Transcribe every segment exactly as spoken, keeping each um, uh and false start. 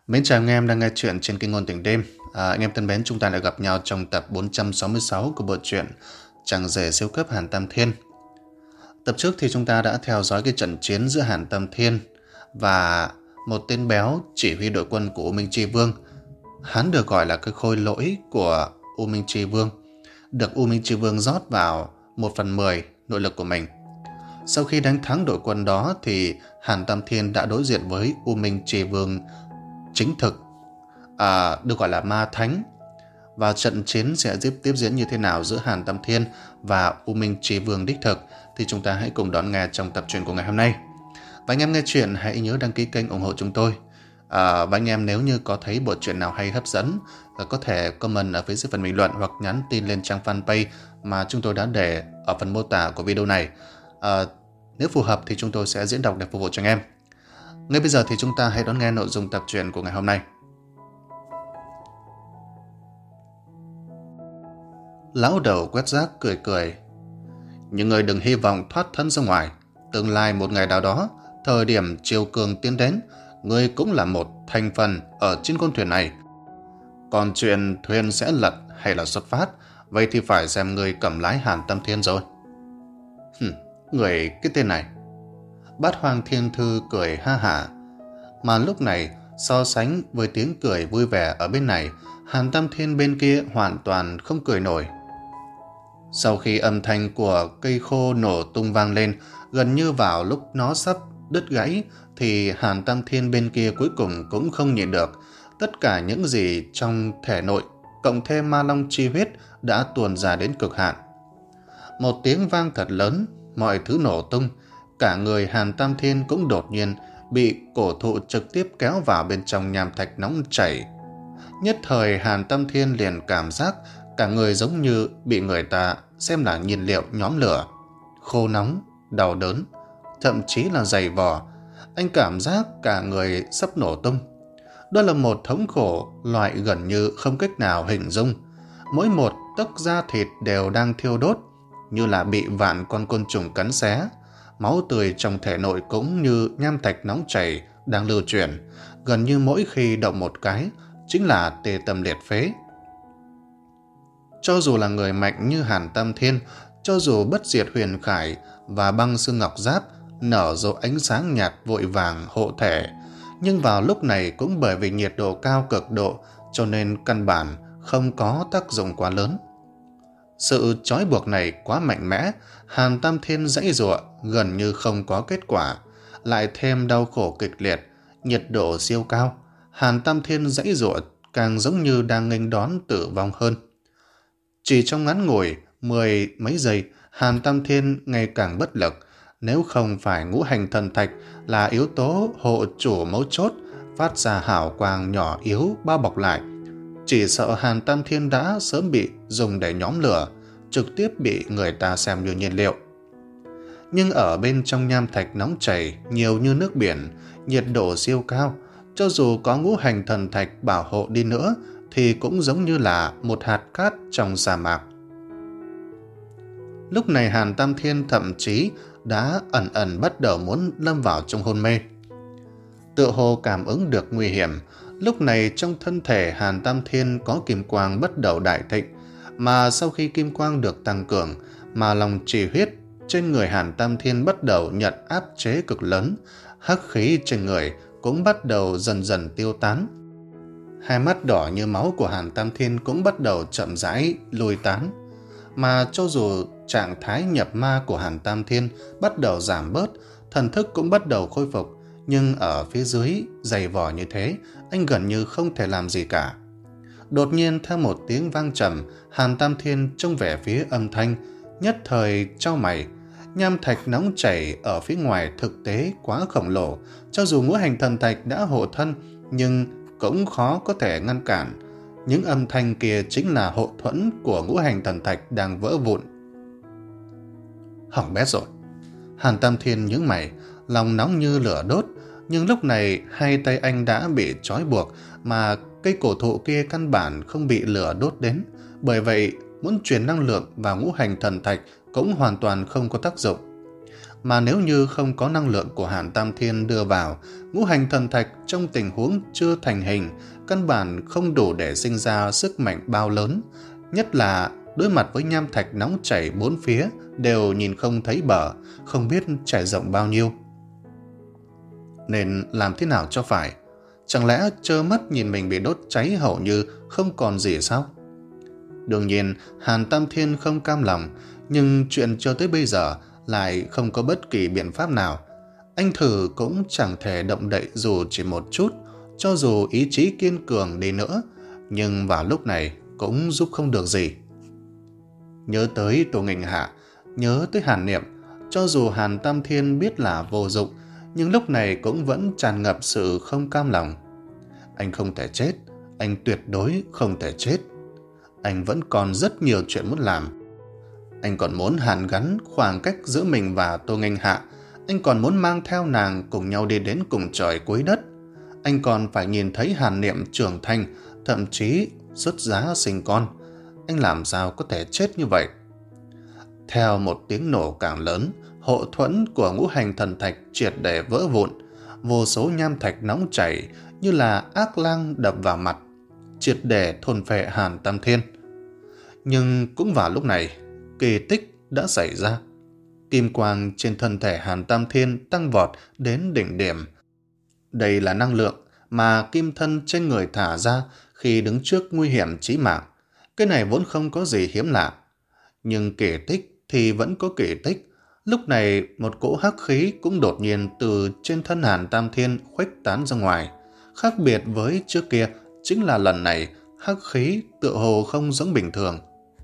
Mến chào anh em đang nghe chuyện trên kênh Ngôn Tình Đêm. À, anh em thân mến, chúng ta đã gặp nhau trong tập bốn trăm sáu mươi sáu của bộ truyện Chàng rể siêu cấp Hàn Tam Thiên. Tập trước thì chúng ta đã theo dõi cái trận chiến giữa Hàn Tam Thiên và một tên béo chỉ huy đội quân của U Minh Chi Vương. Hắn được gọi là cái khôi lỗi của U Minh Chi Vương, được U Minh Chi Vương rót vào một phần mười nội lực của mình. Sau khi đánh thắng đội quân đó thì Hàn Tam Thiên đã đối diện với U Minh Chi Vương chính thực, à, được gọi là Ma Thánh. Và trận chiến sẽ tiếp tiếp diễn như thế nào giữa Hàn Tam Thiên và U Minh Chi Vương đích thực thì chúng ta hãy cùng đón nghe trong tập truyện của ngày hôm nay. Và anh em nghe chuyện hãy nhớ đăng ký kênh ủng hộ chúng tôi. À, và anh em nếu như có thấy bộ truyện nào hay hấp dẫn có thể comment ở phía dưới phần bình luận hoặc nhắn tin lên trang fanpage mà chúng tôi đã để ở phần mô tả của video này. À, nếu phù hợp thì chúng tôi sẽ diễn đọc để phục vụ cho anh em. Ngay bây giờ thì chúng ta hãy đón nghe nội dung tập truyện của ngày hôm nay. Lão đầu quét rác cười cười. Những người đừng hy vọng thoát thân ra ngoài. Tương lai một ngày nào đó, thời điểm triều cường tiến đến, người cũng là một thành phần ở trên con thuyền này. Còn chuyện thuyền sẽ lật hay là xuất phát, vậy thì phải xem người cầm lái Hàn Tam Thiên rồi. Hừm, người cái tên này. Bát Hoang Thiên Thư cười ha hả. Mà lúc này, so sánh với tiếng cười vui vẻ ở bên này, Hàn Tam Thiên bên kia hoàn toàn không cười nổi. Sau khi âm thanh của cây khô nổ tung vang lên, gần như vào lúc nó sắp đứt gãy, thì Hàn Tam Thiên bên kia cuối cùng cũng không nhịn được. Tất cả những gì trong thể nội, cộng thêm ma long chi huyết đã tuôn ra đến cực hạn. Một tiếng vang thật lớn, mọi thứ nổ tung. Cả người Hàn Tam Thiên cũng đột nhiên bị cổ thụ trực tiếp kéo vào bên trong nham thạch nóng chảy. Nhất thời Hàn Tam Thiên liền cảm giác cả người giống như bị người ta xem là nhiên liệu nhóm lửa. Khô nóng, đau đớn, thậm chí là dày vò. Anh cảm giác cả người sắp nổ tung. Đó là một thống khổ loại gần như không cách nào hình dung. Mỗi một tấc da thịt đều đang thiêu đốt, như là bị vạn con côn trùng cắn xé. Máu tươi trong thể nội cũng như nham thạch nóng chảy đang lưu chuyển, gần như mỗi khi động một cái chính là tê tâm liệt phế. Cho dù là người mạnh như Hàn Tam Thiên, cho dù bất diệt huyền khải và băng xương ngọc giáp nở rộ ánh sáng nhạt vội vàng hộ thể, nhưng vào lúc này cũng bởi vì nhiệt độ cao cực độ cho nên căn bản không có tác dụng quá lớn. Sự trói buộc này quá mạnh mẽ, Hàn Tam Thiên giãy giụa gần như không có kết quả, lại thêm đau khổ kịch liệt, nhiệt độ siêu cao. Hàn Tam Thiên giãy giụa càng giống như đang nghênh đón tử vong hơn. Chỉ trong ngắn ngủi mười mấy giây, Hàn Tam Thiên ngày càng bất lực. Nếu không phải ngũ hành thần thạch là yếu tố hộ chủ mấu chốt, phát ra hào quang nhỏ yếu bao bọc lại, chỉ sợ Hàn Tam Thiên đã sớm bị dùng để nhóm lửa, trực tiếp bị người ta xem như nhiên liệu. Nhưng ở bên trong nham thạch nóng chảy nhiều như nước biển, nhiệt độ siêu cao, cho dù có ngũ hành thần thạch bảo hộ đi nữa thì cũng giống như là một hạt cát trong sa mạc. Lúc này Hàn Tam Thiên thậm chí đã ẩn ẩn bắt đầu muốn lâm vào trong hôn mê. Tựa hồ cảm ứng được nguy hiểm, lúc này trong thân thể Hàn Tam Thiên có kim quang bắt đầu đại thịnh, mà sau khi kim quang được tăng cường, mà lòng trì huyết trên người Hàn Tam Thiên bắt đầu nhận áp chế cực lớn, hắc khí trên người cũng bắt đầu dần dần tiêu tán. Hai mắt đỏ như máu của Hàn Tam Thiên cũng bắt đầu chậm rãi lùi tán, mà cho dù trạng thái nhập ma của Hàn Tam Thiên bắt đầu giảm bớt, thần thức cũng bắt đầu khôi phục, nhưng ở phía dưới dày vò như thế, anh gần như không thể làm gì cả. Đột nhiên theo một tiếng vang trầm, Hàn Tam Thiên trông về phía âm thanh, nhất thời chau mày. Nham thạch nóng chảy ở phía ngoài thực tế quá khổng lồ, cho dù ngũ hành thần thạch đã hộ thân nhưng cũng khó có thể ngăn cản. Những âm thanh kia chính là hộ thuẫn của ngũ hành thần thạch đang vỡ vụn. Hỏng bét rồi. Hàn Tam Thiên nhướng mày, lòng nóng như lửa đốt, nhưng lúc này hai tay anh đã bị trói buộc, mà cây cổ thụ kia căn bản không bị lửa đốt đến, bởi vậy muốn truyền năng lượng vào ngũ hành thần thạch cũng hoàn toàn không có tác dụng. mà nếu như không có năng lượng của Hàn Tam Thiên đưa vào, ngũ hành thần thạch trong tình huống chưa thành hình, căn bản không đủ để sinh ra sức mạnh bao lớn, nhất là đối mặt với nham thạch nóng chảy bốn phía đều nhìn không thấy bờ, không biết trải rộng bao nhiêu. Nên làm thế nào cho phải? Chẳng lẽ trơ mắt nhìn mình bị đốt cháy hầu như không còn gì sao? Đương nhiên, Hàn Tam Thiên không cam lòng, nhưng chuyện cho tới bây giờ lại không có bất kỳ biện pháp nào. Anh thử cũng chẳng thể động đậy dù chỉ một chút, cho dù ý chí kiên cường đi nữa, nhưng vào lúc này cũng giúp không được gì. Nhớ tới Tô Nghênh Hạ, nhớ tới Hàn Niệm, cho dù Hàn Tam Thiên biết là vô dụng, nhưng lúc này cũng vẫn tràn ngập sự không cam lòng. Anh không thể chết, anh tuyệt đối không thể chết. Anh vẫn còn rất nhiều chuyện muốn làm. Anh còn muốn hàn gắn khoảng cách giữa mình và Tô Nghênh Hạ. Anh còn muốn mang theo nàng cùng nhau đi đến cùng trời cuối đất. Anh còn phải nhìn thấy Hàn Niệm trưởng thành, thậm chí xuất giá sinh con. Anh làm sao có thể chết như vậy? Theo một tiếng nổ càng lớn, hộ thuẫn của ngũ hành thần thạch triệt để vỡ vụn. Vô số nham thạch nóng chảy như là ác lang đập vào mặt, triệt để thôn phệ Hàn Tam Thiên. Nhưng cũng vào lúc này, kỳ tích đã xảy ra. Kim quang trên thân thể Hàn Tam Thiên tăng vọt đến đỉnh điểm. Đây là năng lượng mà kim thân trên người thả ra khi đứng trước nguy hiểm chí mạng. Cái này vốn không có gì hiếm lạ. Nhưng kỳ tích thì vẫn có kỳ tích. Lúc này một cỗ hắc khí cũng đột nhiên từ trên thân Hàn Tam Thiên khuếch tán ra ngoài. Khác biệt với trước kia chính là lần này hắc khí tựa hồ không giống bình thường.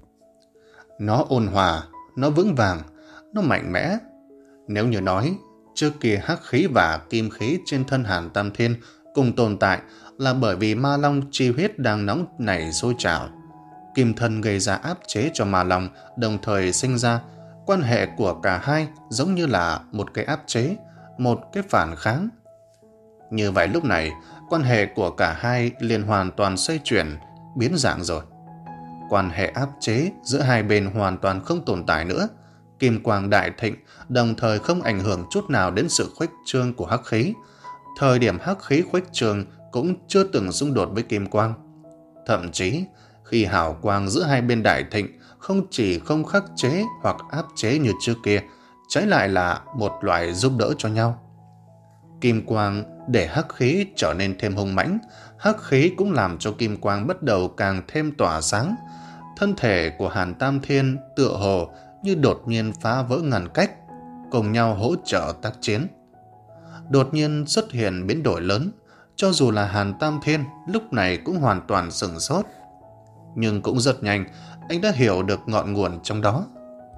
Nó ôn hòa, nó vững vàng, nó mạnh mẽ. Nếu như nói trước kia hắc khí và kim khí trên thân Hàn Tam Thiên cùng tồn tại là bởi vì ma long chi huyết đang nóng nảy sôi trào. Kim thân gây ra áp chế cho ma long, đồng thời sinh ra quan hệ của cả hai giống như là một cái áp chế, một cái phản kháng. Như vậy lúc này, quan hệ của cả hai liền hoàn toàn xoay chuyển, biến dạng rồi. Quan hệ áp chế giữa hai bên hoàn toàn không tồn tại nữa. Kim quang đại thịnh, đồng thời không ảnh hưởng chút nào đến sự khuếch trương của hắc khí. Thời điểm hắc khí khuếch trương cũng chưa từng xung đột với kim quang. Thậm chí, khi hào quang giữa hai bên đại thịnh không chỉ không khắc chế hoặc áp chế như trước kia, trái lại là một loại giúp đỡ cho nhau. Kim quang để hắc khí trở nên thêm hung mãnh, hắc khí cũng làm cho kim quang bắt đầu càng thêm tỏa sáng. Thân thể của Hàn Tam Thiên tựa hồ như đột nhiên phá vỡ ngăn cách, cùng nhau hỗ trợ tác chiến. Đột nhiên xuất hiện biến đổi lớn, cho dù là Hàn Tam Thiên lúc này cũng hoàn toàn sửng sốt. Nhưng cũng rất nhanh, anh đã hiểu được ngọn nguồn trong đó.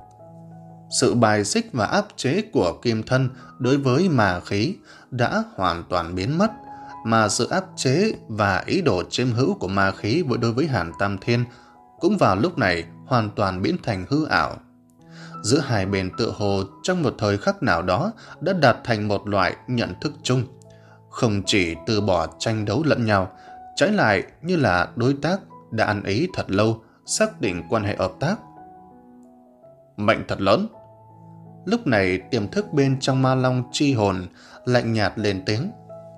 Sự bài xích và áp chế của kim thân đối với ma khí đã hoàn toàn biến mất, mà sự áp chế và ý đồ chiếm hữu của ma khí đối với Hàn Tam Thiên cũng vào lúc này hoàn toàn biến thành hư ảo. Giữa hai bên tựa hồ trong một thời khắc nào đó đã đạt thành một loại nhận thức chung, không chỉ từ bỏ tranh đấu lẫn nhau, trái lại như là đối tác đã ăn ý thật lâu, xác định quan hệ hợp tác. Mệnh thật lớn. Lúc này tiềm thức bên trong ma long chi hồn lạnh nhạt lên tiếng.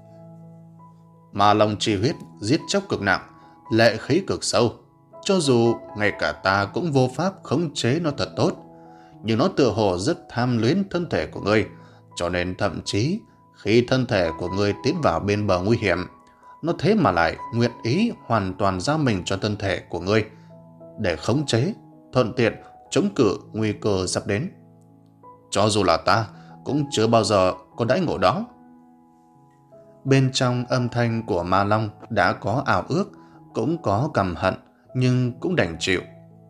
Ma long chi huyết giết chóc cực nặng, lệ khí cực sâu. Cho dù ngay cả ta cũng vô pháp khống chế nó thật tốt, nhưng nó tựa hồ rất tham luyến thân thể của ngươi, cho nên thậm chí khi thân thể của ngươi tiến vào bên bờ nguy hiểm, nó thế mà lại nguyện ý hoàn toàn giao mình cho thân thể của ngươi để khống chế, thuận tiện chống cự nguy cơ sắp đến. Cho dù là ta cũng chưa bao giờ có đãi ngộ đó. Bên trong âm thanh của ma long đã có ảo ước, cũng có căm hận, nhưng cũng đành chịu.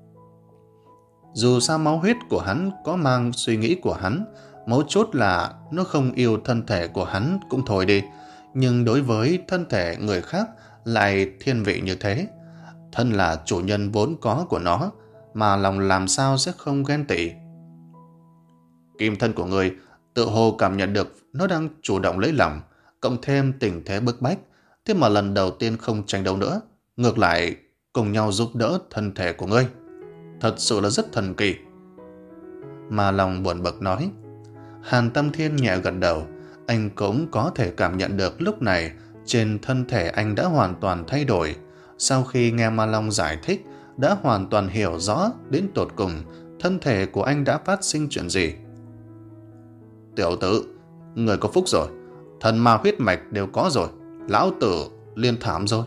Dù sao máu huyết của hắn có mang suy nghĩ của hắn, mấu chốt là nó không yêu thân thể của hắn cũng thôi đi, nhưng đối với thân thể người khác lại thiên vị như thế. Thân là chủ nhân vốn có của nó, mà lòng làm sao sẽ không ghen tị. Kim thân của người tự hồ cảm nhận được nó đang chủ động lấy lòng, cộng thêm tình thế bức bách, thế mà lần đầu tiên không tranh đấu nữa, ngược lại cùng nhau giúp đỡ thân thể của ngươi. Thật sự là rất thần kỳ. Mà lòng buồn bực nói, Hàn Tam Thiên nhẹ gật đầu. Anh cũng có thể cảm nhận được lúc này trên thân thể anh đã hoàn toàn thay đổi. Sau khi nghe Ma Long giải thích, đã hoàn toàn hiểu rõ đến tột cùng thân thể của anh đã phát sinh chuyện gì. Tiểu tử, người có phúc rồi. Thần ma huyết mạch đều có rồi. Lão tử liên thảm rồi.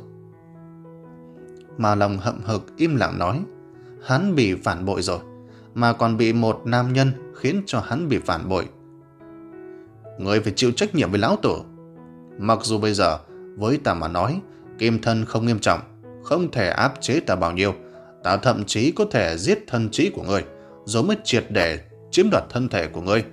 Ma Long hậm hực im lặng nói. Hắn bị phản bội rồi, mà còn bị một nam nhân khiến cho hắn bị phản bội. Người phải chịu trách nhiệm với lão tử. Mặc dù bây giờ với ta mà nói kim thân không nghiêm trọng, không thể áp chế ta bao nhiêu, ta thậm chí có thể giết thân trí của ngươi, rồi mới triệt để chiếm đoạt thân thể của ngươi.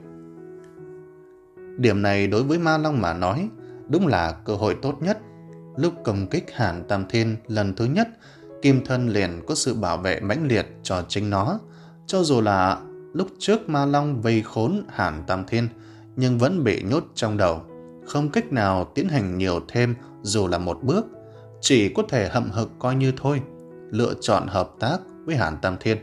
Điểm này đối với Ma Long mà nói đúng là cơ hội tốt nhất. Lúc công kích Hàn Tam Thiên lần thứ nhất, kim thân liền có sự bảo vệ mãnh liệt cho chính nó. Cho dù là lúc trước Ma Long vây khốn Hàn Tam Thiên, nhưng vẫn bị nhốt trong đầu, không cách nào tiến hành nhiều thêm dù là một bước, chỉ có thể hậm hực coi như thôi, lựa chọn hợp tác với Hàn Tam Thiên.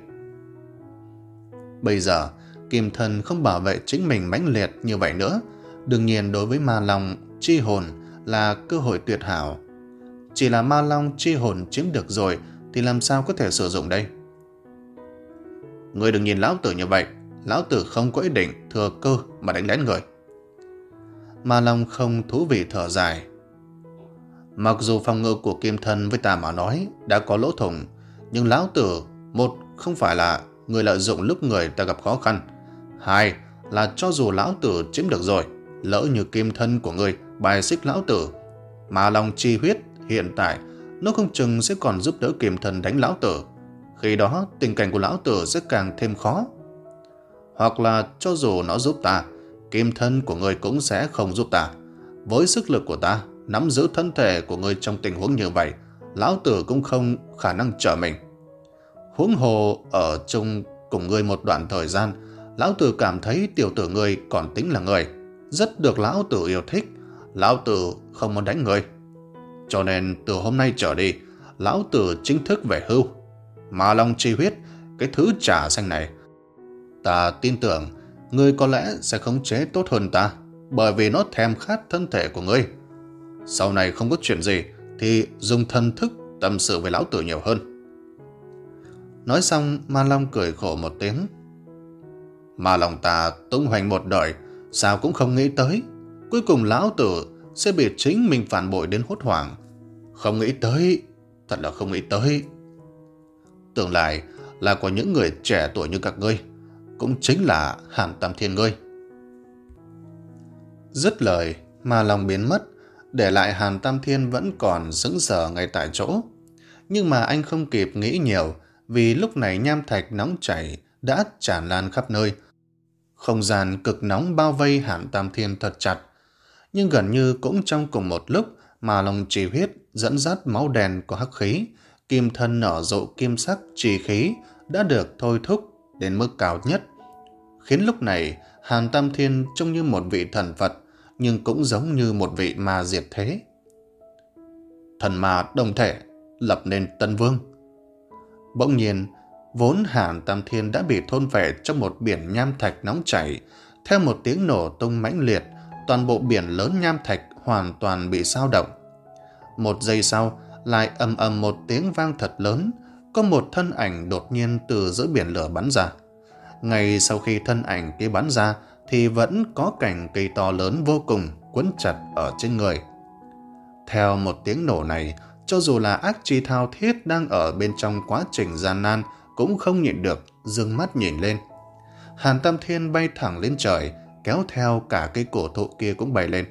Bây giờ kim thân không bảo vệ chính mình mãnh liệt như vậy nữa, đương nhiên đối với Ma Long chi hồn là cơ hội tuyệt hảo. Chỉ là Ma Long chi hồn chiếm được rồi thì làm sao có thể sử dụng đây? Ngươi đừng nhìn lão tử như vậy, lão tử không có ý định thừa cơ mà đánh lén người. Ma Long không thú vị thở dài. Mặc dù phòng ngự của kim thân với ta mà nói đã có lỗ thủng, nhưng lão tử một không phải là người lợi dụng lúc người ta gặp khó khăn, hai là cho dù lão tử chiếm được rồi, lỡ như kim thân của người bài xích lão tử, Ma Long chi huyết hiện tại nó không chừng sẽ còn giúp đỡ kim thân đánh lão tử. Khi đó tình cảnh của lão tử sẽ càng thêm khó. Hoặc là cho dù nó giúp ta, kim thân của người cũng sẽ không giúp ta. Với sức lực của ta nắm giữ thân thể của người trong tình huống như vậy, lão tử cũng không khả năng trở mình. Huống hồ ở chung cùng người một đoạn thời gian, lão tử cảm thấy tiểu tử người còn tính là người, rất được lão tử yêu thích. Lão tử không muốn đánh người, cho nên từ hôm nay trở đi, lão tử chính thức về hưu. Ma Long chi huyết, cái thứ trà xanh này, ta tin tưởng ngươi có lẽ sẽ khống chế tốt hơn ta, bởi vì nó thèm khát thân thể của ngươi. Sau này không có chuyện gì thì dùng thần thức tâm sự với lão tử nhiều hơn. Nói xong, Ma Long cười khổ một tiếng. Ma Long ta tung hoành một đời, sao cũng không nghĩ tới cuối cùng lão tử sẽ bị chính mình phản bội đến hốt hoảng. Không nghĩ tới, thật là không nghĩ tới. Tương lai là của những người trẻ tuổi như các ngươi, cũng chính là Hàn Tam Thiên ngươi. Dứt lời, Ma Long biến mất, để lại Hàn Tam Thiên vẫn còn sững sờ ngay tại chỗ. Nhưng mà anh không kịp nghĩ nhiều, vì lúc này nham thạch nóng chảy đã tràn lan khắp nơi. Không gian cực nóng bao vây Hàn Tam Thiên thật chặt. Nhưng gần như cũng trong cùng một lúc, Ma Long chi huyết dẫn dắt máu đen của hắc khí, kim thân nở rộ kim sắc chi khí đã được thôi thúc đến mức cao nhất, khiến lúc này Hàn Tam Thiên trông như một vị thần Phật, nhưng cũng giống như một vị ma diệt thế. Thần ma đồng thể, lập nên Tân Vương. Bỗng nhiên, vốn Hàn Tam Thiên đã bị thôn phệ trong một biển nham thạch nóng chảy. Theo một tiếng nổ tung mãnh liệt, toàn bộ biển lớn nham thạch hoàn toàn bị xao động. Một giây sau, lại ầm ầm một tiếng vang thật lớn, có một thân ảnh đột nhiên từ giữa biển lửa bắn ra. Ngay sau khi thân ảnh kia bắn ra, thì vẫn có cành cây to lớn vô cùng quấn chặt ở trên người. Theo một tiếng nổ này, cho dù là ác chi thao thiết đang ở bên trong quá trình gian nan cũng không nhịn được dương mắt nhìn lên. Hàn Tam Thiên bay thẳng lên trời, kéo theo cả cây cổ thụ kia cũng bay lên.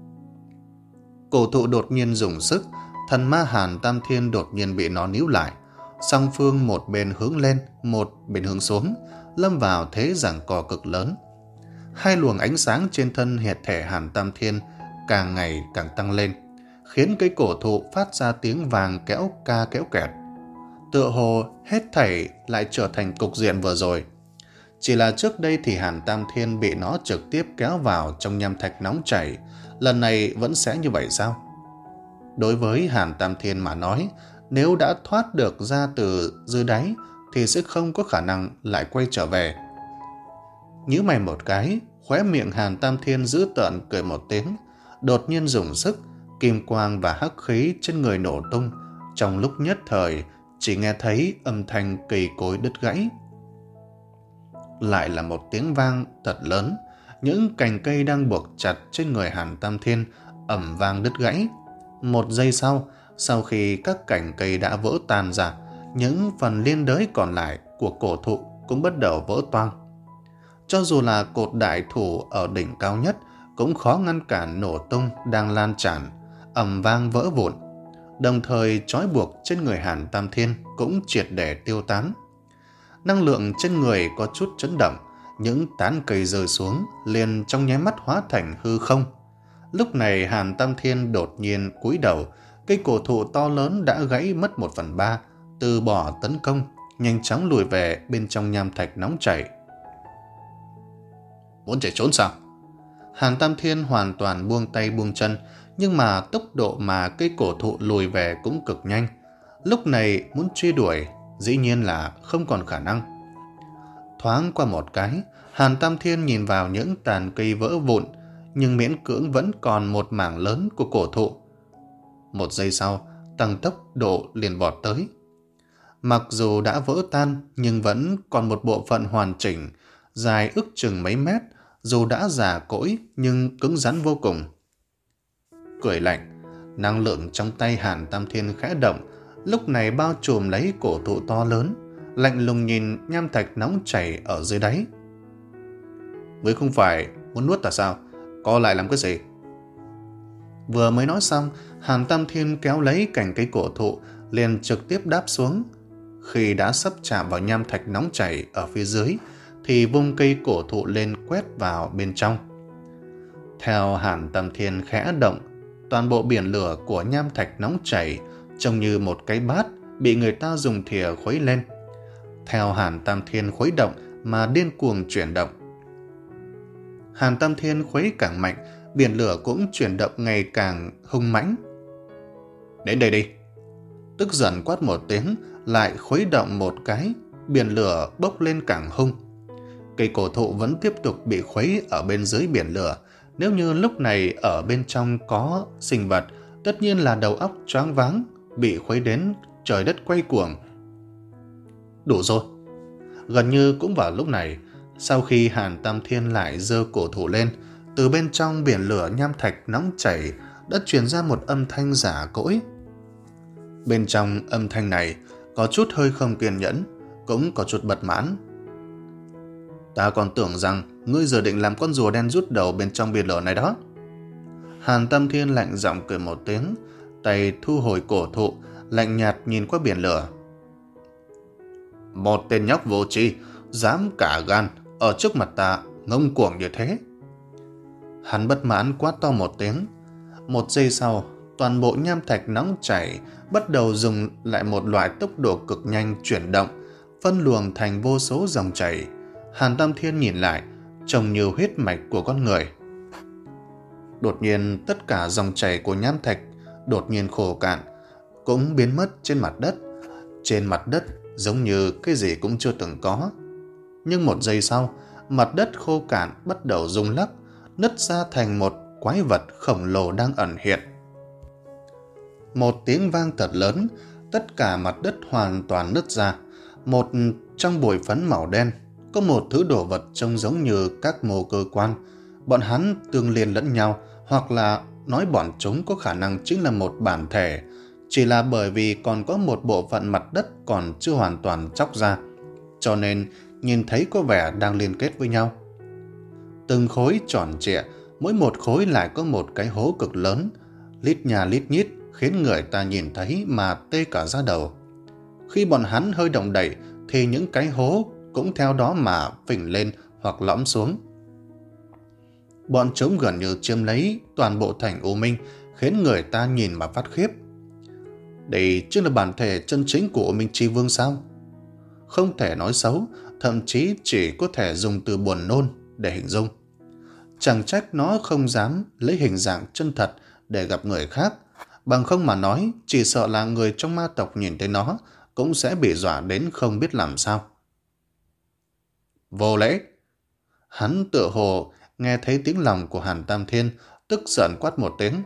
Cổ thụ đột nhiên dùng sức, thần ma Hàn Tam Thiên đột nhiên bị nó níu lại. Song phương một bên hướng lên, một bên hướng xuống, lâm vào thế giằng co cực lớn. Hai luồng ánh sáng trên thân hiện thể Hàn Tam Thiên càng ngày càng tăng lên, khiến cái cổ thụ phát ra tiếng vàng kéo ca kéo kẹt. Tựa hồ hết thảy lại trở thành cục diện vừa rồi. Chỉ là trước đây thì Hàn Tam Thiên bị nó trực tiếp kéo vào trong nham thạch nóng chảy, lần này vẫn sẽ như vậy sao? Đối với Hàn Tam Thiên mà nói, nếu đã thoát được ra từ dưới đáy thì sẽ không có khả năng lại quay trở về. Nhíu mày một cái, Khóe miệng Hàn Tam Thiên dữ tợn cười một tiếng, đột nhiên dùng sức, kim quang và hắc khí trên người nổ tung. Trong lúc nhất thời, chỉ nghe thấy âm thanh cây cối đứt gãy. Lại là một tiếng vang thật lớn, những cành cây đang buộc chặt trên người Hàn Tam Thiên ầm vang đứt gãy. Một giây sau, sau khi các cành cây đã vỡ tan ra, những phần liên đới còn lại của cổ thụ cũng bắt đầu vỡ toang. Cho dù là cột đại thụ ở đỉnh cao nhất cũng khó ngăn cản nổ tung đang lan tràn, ầm vang vỡ vụn. Đồng thời trói buộc trên người Hàn Tam Thiên cũng triệt để tiêu tán. Năng lượng trên người có chút chấn động, những tán cây rơi xuống liền trong nháy mắt hóa thành hư không. Lúc này Hàn Tam Thiên đột nhiên cúi đầu, cây cổ thụ to lớn đã gãy mất một phần ba, từ bỏ tấn công, nhanh chóng lùi về bên trong nham thạch nóng chảy. Muốn chạy trốn sao? Hàn Tam Thiên hoàn toàn buông tay buông chân, nhưng mà tốc độ mà cây cổ thụ lùi về cũng cực nhanh. Lúc này muốn truy đuổi dĩ nhiên là không còn khả năng. Thoáng qua một cái, Hàn Tam Thiên nhìn vào những tàn cây vỡ vụn, nhưng miễn cưỡng vẫn còn một mảng lớn của cổ thụ. Một giây sau, tăng tốc độ liền vọt tới. Mặc dù đã vỡ tan, nhưng vẫn còn một bộ phận hoàn chỉnh, dài ước chừng mấy mét, dù đã già cỗi nhưng cứng rắn vô cùng. Cười lạnh, năng lượng trong tay Hàn Tam Thiên khẽ động, lúc này bao trùm lấy cổ thụ to lớn, lạnh lùng nhìn nham thạch nóng chảy ở dưới đáy. Ngươi không phải muốn nuốt ta sao? Co lại làm cái gì? Vừa mới nói xong, Hàn Tam Thiên kéo lấy cành cây cổ thụ liền trực tiếp đáp xuống. Khi đã sắp chạm vào nham thạch nóng chảy ở phía dưới thì vung cây cổ thụ lên quét vào bên trong. Theo Hàn Tam Thiên khẽ động, toàn bộ biển lửa của nham thạch nóng chảy trông như một cái bát bị người ta dùng thìa khuấy lên. Theo Hàn Tam Thiên khuấy động mà điên cuồng chuyển động. Hàn Tam Thiên khuấy càng mạnh, biển lửa cũng chuyển động ngày càng hung mãnh. Đến đây đi! Tức giận quát một tiếng, lại khuấy động một cái, biển lửa bốc lên càng hung. Cây cổ thụ vẫn tiếp tục bị khuấy ở bên dưới biển lửa. Nếu như lúc này ở bên trong có sinh vật, tất nhiên là đầu óc choáng váng, bị khuấy đến trời đất quay cuồng. Đủ rồi! Gần như cũng vào lúc này, sau khi Hàn Tam Thiên lại giơ cổ thụ lên, từ bên trong biển lửa nham thạch nóng chảy đã truyền ra một âm thanh giả cỗi. Bên trong âm thanh này có chút hơi không kiên nhẫn, cũng có chút bất mãn. Ta còn tưởng rằng ngươi giờ định làm con rùa đen rút đầu bên trong biển lửa này đó. Hàn Tam Thiên lạnh giọng cười một tiếng, tay thu hồi cổ thụ, lạnh nhạt nhìn qua biển lửa. Một tên nhóc vô tri, dám cả gan ở trước mặt ta ngông cuồng như thế. Hắn bất mãn quát to một tiếng. Một giây sau, toàn bộ nham thạch nóng chảy bắt đầu dùng lại một loại tốc độ cực nhanh chuyển động, phân luồng thành vô số dòng chảy. Hàn Tam Thiên nhìn lại, trông như huyết mạch của con người. Đột nhiên tất cả dòng chảy của nham thạch đột nhiên khô cạn, cũng biến mất trên mặt đất. Trên mặt đất giống như cái gì cũng chưa từng có. Nhưng một giây sau, mặt đất khô cạn bắt đầu rung lắc, nứt ra thành một quái vật khổng lồ đang ẩn hiện. Một tiếng vang thật lớn, tất cả mặt đất hoàn toàn nứt ra. Một trong bụi phấn màu đen có một thứ đồ vật trông giống như các mô cơ quan. Bọn hắn tương liên lẫn nhau, hoặc là nói bọn chúng có khả năng chính là một bản thể, chỉ là bởi vì còn có một bộ phận mặt đất còn chưa hoàn toàn chóc ra, cho nên nhìn thấy có vẻ đang liên kết với nhau. Từng khối tròn trịa, mỗi một khối lại có một cái hố cực lớn, lít nhà lít nhít, khiến người ta nhìn thấy mà tê cả da đầu. Khi bọn hắn hơi động đậy thì những cái hố cũng theo đó mà phình lên hoặc lõm xuống. Bọn chúng gần như chiếm lấy toàn bộ thành U Minh, khiến người ta nhìn mà phát khiếp. Đây chính là bản thể chân chính của U Minh Chi Vương sao? Không thể nói xấu, thậm chí chỉ có thể dùng từ buồn nôn để hình dung. Chẳng trách nó không dám lấy hình dạng chân thật để gặp người khác, bằng không mà nói chỉ sợ là người trong ma tộc nhìn thấy nó cũng sẽ bị dọa đến không biết làm sao. Vô lễ! Hắn tựa hồ nghe thấy tiếng lòng của Hàn Tam Thiên, tức giận quát một tiếng.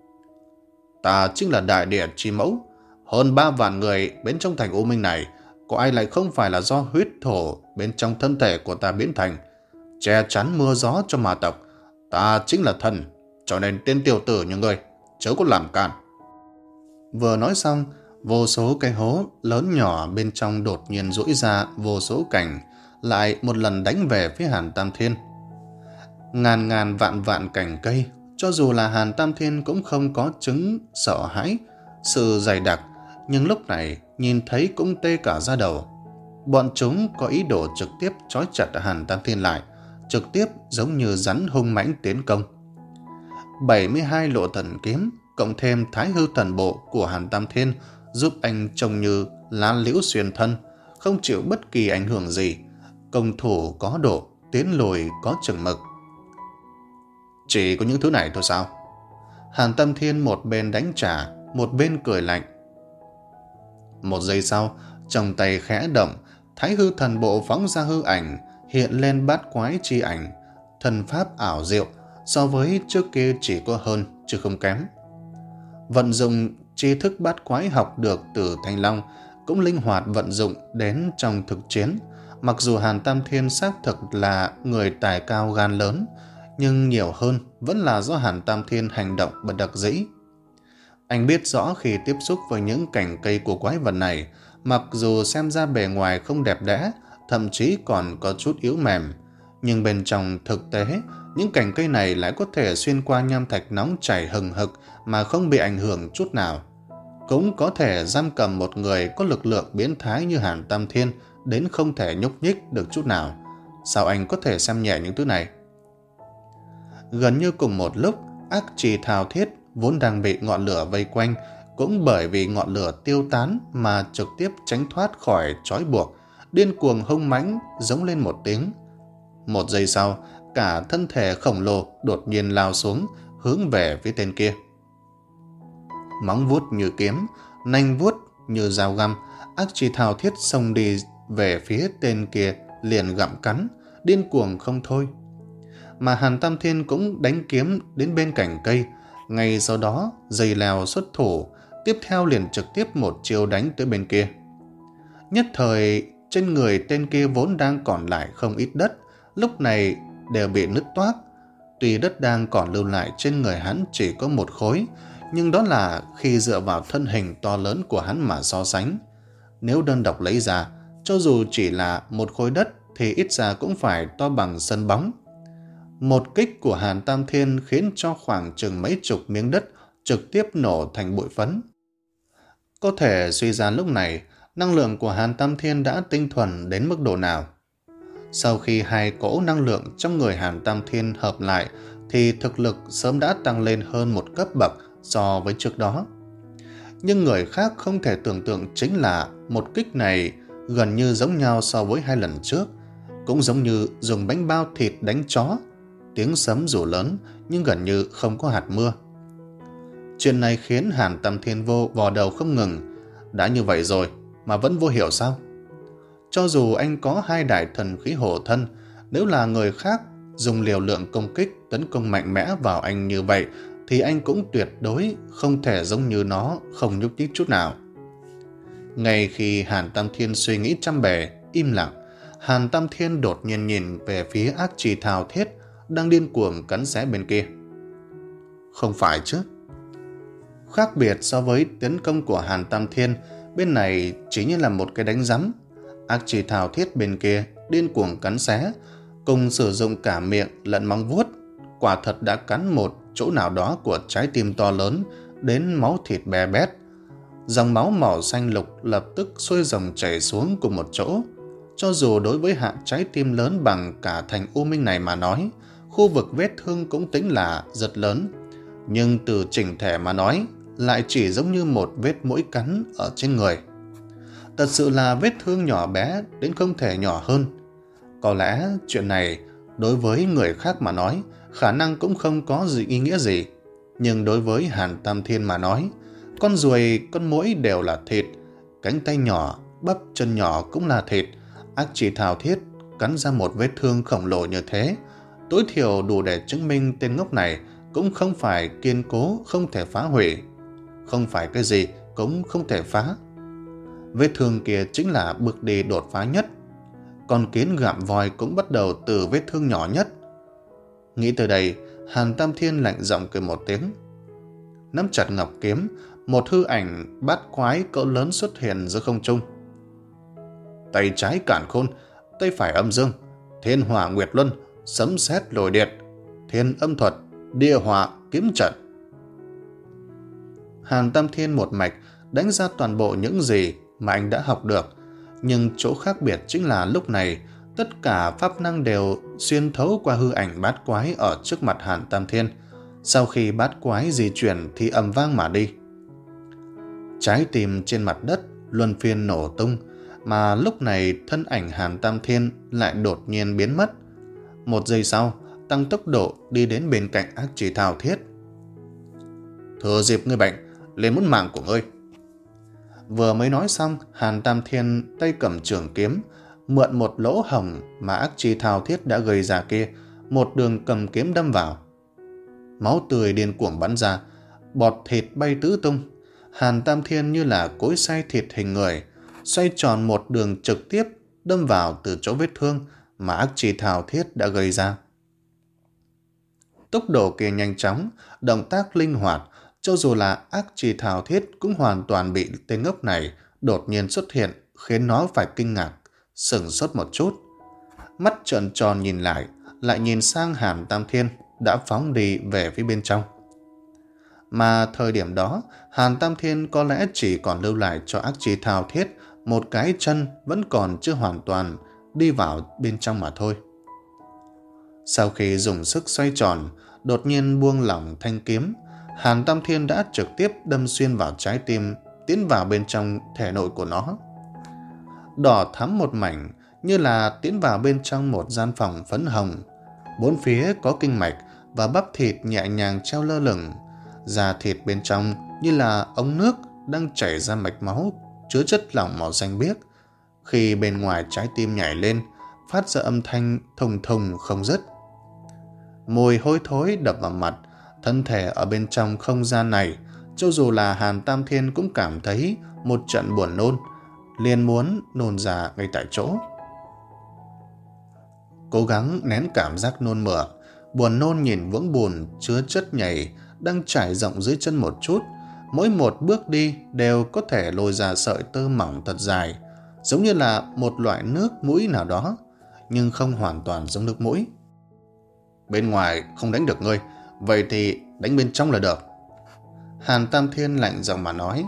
Ta chính là đại địa chi mẫu, hơn ba vạn người bên trong thành U Minh này, có ai lại không phải là do huyết thổ bên trong thân thể của ta biến thành, che chắn mưa gió cho ma tộc. Ta chính là thần, cho nên tên tiểu tử như ngươi chớ có làm cản. Vừa nói xong, vô số cái hố lớn nhỏ bên trong đột nhiên duỗi ra vô số cành, lại một lần đánh về phía Hàn Tam Thiên. Ngàn ngàn vạn vạn cành cây, cho dù là Hàn Tam Thiên cũng không có chứng sợ hãi sự dày đặc, nhưng lúc này nhìn thấy cũng tê cả da đầu. Bọn chúng có ý đồ trực tiếp trói chặt Hàn Tam Thiên lại, trực tiếp giống như rắn hung mãnh tiến công. bảy mươi hai lộ thần kiếm cộng thêm Thái Hư thần bộ của Hàn Tam Thiên giúp anh trông như lá liễu xuyên thân, không chịu bất kỳ ảnh hưởng gì, công thủ có độ, tiến lùi có chừng mực. Chỉ có những thứ này thôi sao? Hàn Tam Thiên một bên đánh trả, một bên cười lạnh. Một giây sau, trong tay khẽ động, Thái Hư thần bộ phóng ra hư ảnh, hiện lên bát quái chi ảnh, thần pháp ảo diệu, so với trước kia chỉ có hơn chứ không kém. Vận dụng tri thức bát quái học được từ Thanh Long cũng linh hoạt vận dụng đến trong thực chiến. Mặc dù Hàn Tam Thiên xác thực là người tài cao gan lớn, nhưng nhiều hơn vẫn là do Hàn Tam Thiên hành động bất đắc dĩ. Anh biết rõ khi tiếp xúc với những cành cây của quái vật này, mặc dù xem ra bề ngoài không đẹp đẽ, thậm chí còn có chút yếu mềm, nhưng bên trong thực tế, những cành cây này lại có thể xuyên qua nham thạch nóng chảy hừng hực mà không bị ảnh hưởng chút nào. Cũng có thể giam cầm một người có lực lượng biến thái như Hàn Tam Thiên đến không thể nhúc nhích được chút nào. Sao anh có thể xem nhẹ những thứ này? Gần như cùng một lúc, ác trì thao thiết vốn đang bị ngọn lửa vây quanh, cũng bởi vì ngọn lửa tiêu tán mà trực tiếp tránh thoát khỏi trói buộc, điên cuồng hung mãnh giống lên một tiếng. Một giây sau, cả thân thể khổng lồ đột nhiên lao xuống, hướng về phía tên kia. Móng vuốt như kiếm, nanh vuốt như dao găm, ác trì thao thiết xông đi về phía tên kia, liền gặm cắn, điên cuồng không thôi. Mà Hàn Tam Thiên cũng đánh kiếm đến bên cành cây, ngay sau đó dây leo xuất thủ, tiếp theo liền trực tiếp một chiêu đánh tới bên kia. Nhất thời trên người tên kia vốn đang còn lại không ít đất, lúc này đều bị nứt toác. Tuy đất đang còn lưu lại trên người hắn chỉ có một khối, nhưng đó là khi dựa vào thân hình to lớn của hắn mà so sánh. Nếu đơn độc lấy ra, cho dù chỉ là một khối đất thì ít ra cũng phải to bằng sân bóng. Một kích của Hàn Tam Thiên khiến cho khoảng chừng mấy chục miếng đất trực tiếp nổ thành bụi phấn. Có thể suy ra lúc này, năng lượng của Hàn Tam Thiên đã tinh thuần đến mức độ nào. Sau khi hai cỗ năng lượng trong người Hàn Tam Thiên hợp lại, thì thực lực sớm đã tăng lên hơn một cấp bậc so với trước đó. Nhưng người khác không thể tưởng tượng chính là một kích này gần như giống nhau so với hai lần trước, cũng giống như dùng bánh bao thịt đánh chó. Tiếng sấm dù lớn nhưng gần như không có hạt mưa. Chuyện này khiến Hàn Tam Thiên vô vò đầu không ngừng. Đã như vậy rồi mà vẫn vô hiểu sao? Cho dù anh có hai đại thần khí hộ thân, nếu là người khác dùng liều lượng công kích tấn công mạnh mẽ vào anh như vậy, thì anh cũng tuyệt đối không thể giống như nó, không nhúc nhích chút nào. Ngay khi Hàn Tam Thiên suy nghĩ trăm bề, im lặng, Hàn Tam Thiên đột nhiên nhìn về phía ác trì thao thiết đang điên cuồng cắn xé bên kia. Không phải chứ? Khác biệt so với tiến công của Hàn Tam Thiên, bên này chỉ như là một cái đánh rắm. Ác trì thao thiết bên kia điên cuồng cắn xé, cùng sử dụng cả miệng lẫn móng vuốt, quả thật đã cắn một chỗ nào đó của trái tim to lớn đến máu thịt bè bét. Dòng máu màu xanh lục lập tức xuôi dòng chảy xuống cùng một chỗ. Cho dù đối với hạ trái tim lớn bằng cả thành U Minh này mà nói, khu vực vết thương cũng tính là rất lớn, nhưng từ chỉnh thể mà nói lại chỉ giống như một vết mũi cắn ở trên người. Thật sự là vết thương nhỏ bé đến không thể nhỏ hơn. Có lẽ chuyện này đối với người khác mà nói khả năng cũng không có gì ý nghĩa gì, nhưng đối với Hàn Tam Thiên mà nói, con ruồi, con muỗi đều là thịt, cánh tay nhỏ, bắp chân nhỏ cũng là thịt. Ác trì thao thiết cắn ra một vết thương khổng lồ như thế, tối thiểu đủ để chứng minh tên ngốc này cũng không phải kiên cố không thể phá hủy, không phải cái gì cũng không thể phá. Vết thương kia chính là bước đi đột phá nhất. Con kiến gặm voi cũng bắt đầu từ vết thương nhỏ nhất. Nghĩ từ đây, Hàn Tam Thiên lạnh giọng cười một tiếng. Nắm chặt ngọc kiếm, một hư ảnh bát quái cỡ lớn xuất hiện giữa không trung. Tay trái cản khôn, tay phải âm dương, thiên hỏa nguyệt luân, sấm sét lôi điện, thiên âm thuật, địa hỏa kiếm trận. Hàn Tam Thiên một mạch đánh ra toàn bộ những gì mà anh đã học được, nhưng chỗ khác biệt chính là lúc này tất cả pháp năng đều xuyên thấu qua hư ảnh bát quái ở trước mặt Hàn Tam Thiên. Sau khi bát quái di chuyển thì ầm vang mà đi. Trái tim trên mặt đất luân phiên nổ tung, mà lúc này thân ảnh Hàn Tam Thiên lại đột nhiên biến mất. Một giây sau, tăng tốc độ đi đến bên cạnh ác trì thao thiết. Thừa dịp ngươi bệnh, lên muốn mạng của ngươi. Vừa mới nói xong, Hàn Tam Thiên tay cầm trường kiếm, mượn một lỗ hổng mà ác trì thao thiết đã gây ra kia, một đường cầm kiếm đâm vào. Máu tươi điên cuồng bắn ra, bọt thịt bay tứ tung. Hàn Tam Thiên như là cối xay thịt hình người, xoay tròn một đường trực tiếp đâm vào từ chỗ vết thương mà ác trì thao thiết đã gây ra. Tốc độ kia nhanh chóng, động tác linh hoạt, cho dù là ác trì thao thiết cũng hoàn toàn bị tên ngốc này đột nhiên xuất hiện khiến nó phải kinh ngạc, sửng sốt một chút. Mắt trợn tròn nhìn lại, lại nhìn sang Hàn Tam Thiên đã phóng đi về phía bên trong. Mà thời điểm đó, Hàn Tam Thiên có lẽ chỉ còn lưu lại cho ác trì thao thiết một cái chân vẫn còn chưa hoàn toàn đi vào bên trong mà thôi. Sau khi dùng sức xoay tròn, đột nhiên buông lỏng thanh kiếm, Hàn Tam Thiên đã trực tiếp đâm xuyên vào trái tim, tiến vào bên trong thể nội của nó. Đỏ thắm một mảnh, như là tiến vào bên trong một gian phòng phấn hồng. Bốn phía có kinh mạch và bắp thịt nhẹ nhàng treo lơ lửng. Da thịt bên trong như là ống nước đang chảy ra mạch máu chứa chất lỏng màu xanh biếc. Khi bên ngoài trái tim nhảy lên, phát ra âm thanh thùng thùng không dứt. Mùi hôi thối đập vào mặt. Thân thể ở bên trong không gian này, cho dù là Hàn Tam Thiên cũng cảm thấy một trận buồn nôn, liền muốn nôn ra ngay tại chỗ. Cố gắng nén cảm giác nôn mửa, buồn nôn nhìn vũng bùn chứa chất nhầy đang trải rộng dưới chân một chút. Mỗi một bước đi đều có thể lôi ra sợi tơ mỏng thật dài, giống như là một loại nước mũi nào đó, nhưng không hoàn toàn giống nước mũi. Bên ngoài không đánh được ngươi, vậy thì đánh bên trong là được. Hàn Tam Thiên lạnh giọng mà nói.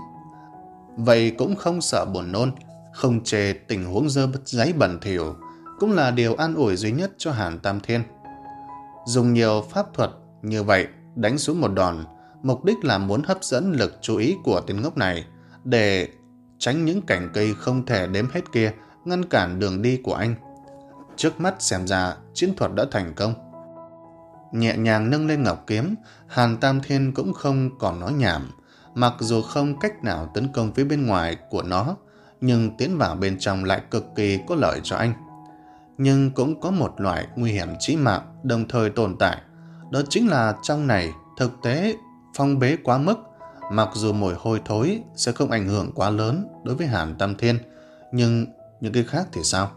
Vậy cũng không sợ buồn nôn, không chê tình huống dơ giấy bẩn thỉu, cũng là điều an ủi duy nhất cho Hàn Tam Thiên. Dùng nhiều pháp thuật như vậy đánh xuống một đòn, mục đích là muốn hấp dẫn lực chú ý của tên ngốc này, để tránh những cành cây không thể đếm hết kia ngăn cản đường đi của anh. Trước mắt xem ra chiến thuật đã thành công. Nhẹ nhàng nâng lên ngọc kiếm, Hàn Tam Thiên cũng không còn nói nhảm. Mặc dù không cách nào tấn công phía bên ngoài của nó, nhưng tiến vào bên trong lại cực kỳ có lợi cho anh. Nhưng cũng có một loại nguy hiểm chí mạng đồng thời tồn tại, đó chính là trong này thực tế phong bế quá mức. Mặc dù mùi hôi thối sẽ không ảnh hưởng quá lớn đối với Hàn Tam Thiên, nhưng những cái khác thì sao?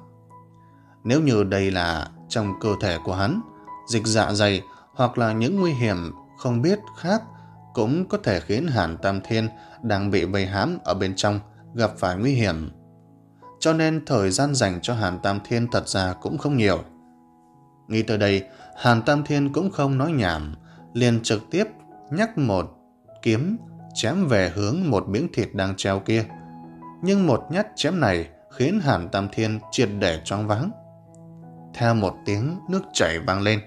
Nếu như đây là trong cơ thể của hắn, dịch dạ dày hoặc là những nguy hiểm không biết khác cũng có thể khiến Hàn Tam Thiên đang bị vây hãm ở bên trong gặp phải nguy hiểm. Cho nên thời gian dành cho Hàn Tam Thiên thật ra cũng không nhiều. Nghĩ tới đây, Hàn Tam Thiên cũng không nói nhảm, liền trực tiếp nhắc một kiếm chém về hướng một miếng thịt đang treo kia. Nhưng một nhát chém này khiến Hàn Tam Thiên triệt để choáng váng. Theo một tiếng nước chảy vang lên,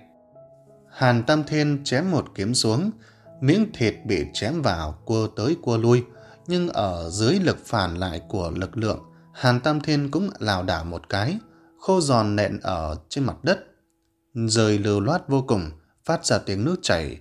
Hàn Tam Thiên chém một kiếm xuống, miếng thịt bị chém vào cua tới cua lui, nhưng ở dưới lực phản lại của lực lượng, Hàn Tam Thiên cũng lảo đảo một cái, khô giòn nện ở trên mặt đất, rơi lưu loát vô cùng, phát ra tiếng nước chảy.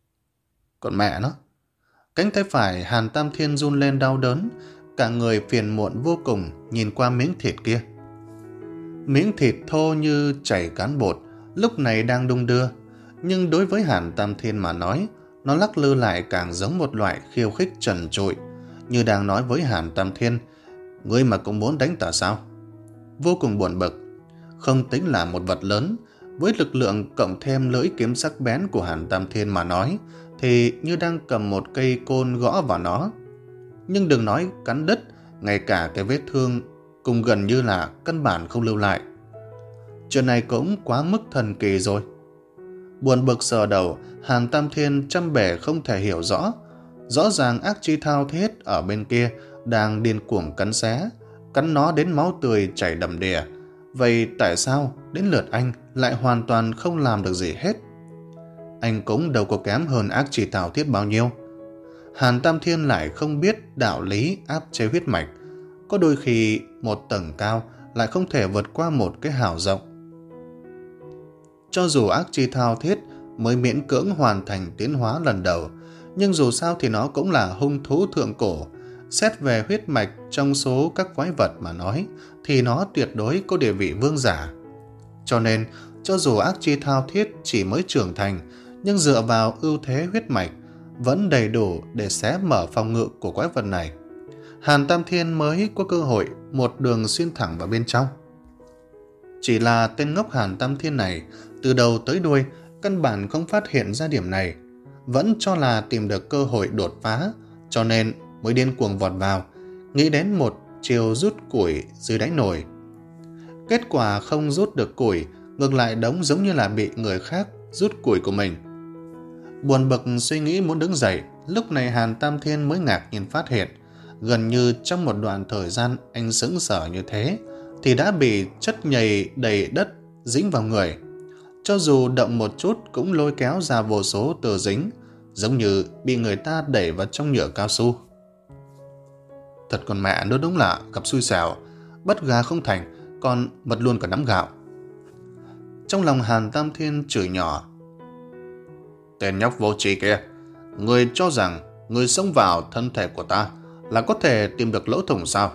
Còn mẹ nó! Cánh tay phải Hàn Tam Thiên run lên đau đớn, cả người phiền muộn vô cùng nhìn qua miếng thịt kia. Miếng thịt thô như chảy cán bột, lúc này đang đung đưa, nhưng đối với Hàn Tam Thiên mà nói, nó lắc lư lại càng giống một loại khiêu khích trần trụi, như đang nói với Hàn Tam Thiên, ngươi mà cũng muốn đánh ta sao? Vô cùng buồn bực, không tính là một vật lớn, với lực lượng cộng thêm lưỡi kiếm sắc bén của Hàn Tam Thiên mà nói, thì như đang cầm một cây côn gõ vào nó. Nhưng đừng nói cắn đứt, ngay cả cái vết thương cũng gần như là căn bản không lưu lại. Chuyện này cũng quá mức thần kỳ rồi. Buồn bực sờ đầu, Hàn Tam Thiên trăm bề không thể hiểu rõ. Rõ ràng ác chi thao thiết ở bên kia đang điên cuồng cắn xé, cắn nó đến máu tươi chảy đầm đìa. Vậy tại sao đến lượt anh lại hoàn toàn không làm được gì hết? Anh cũng đâu có kém hơn ác chi thao thiết bao nhiêu. Hàn Tam Thiên lại không biết đạo lý áp chế huyết mạch. Có đôi khi một tầng cao lại không thể vượt qua một cái hào rộng. Cho dù ác chi thao thiết mới miễn cưỡng hoàn thành tiến hóa lần đầu, nhưng dù sao thì nó cũng là hung thú thượng cổ. Xét về huyết mạch trong số các quái vật mà nói, thì nó tuyệt đối có địa vị vương giả. Cho nên, cho dù ác chi thao thiết chỉ mới trưởng thành, nhưng dựa vào ưu thế huyết mạch, vẫn đầy đủ để xé mở phòng ngự của quái vật này. Hàn Tam Thiên mới có cơ hội một đường xuyên thẳng vào bên trong. Chỉ là tên ngốc Hàn Tam Thiên này, từ đầu tới đuôi, căn bản không phát hiện ra điểm này, vẫn cho là tìm được cơ hội đột phá, cho nên mới điên cuồng vọt vào, nghĩ đến một chiều rút củi dưới đáy nồi. Kết quả không rút được củi, ngược lại đống giống như là bị người khác rút củi của mình. Buồn bực suy nghĩ muốn đứng dậy, lúc này Hàn Tam Thiên mới ngạc nhiên phát hiện, gần như trong một đoạn thời gian anh sững sờ như thế, thì đã bị chất nhầy đầy đất dính vào người. Cho dù động một chút cũng lôi kéo ra vô số tơ dính, giống như bị người ta đẩy vào trong nhựa cao su. Thật còn mẹ nó đúng là gặp xui xẻo, bắt gà không thành, còn mất luôn cả nắm gạo. Trong lòng Hàn Tam Thiên chửi nhỏ, tên nhóc vô tri kia, người cho rằng người xông vào thân thể của ta là có thể tìm được lỗ thủng sao?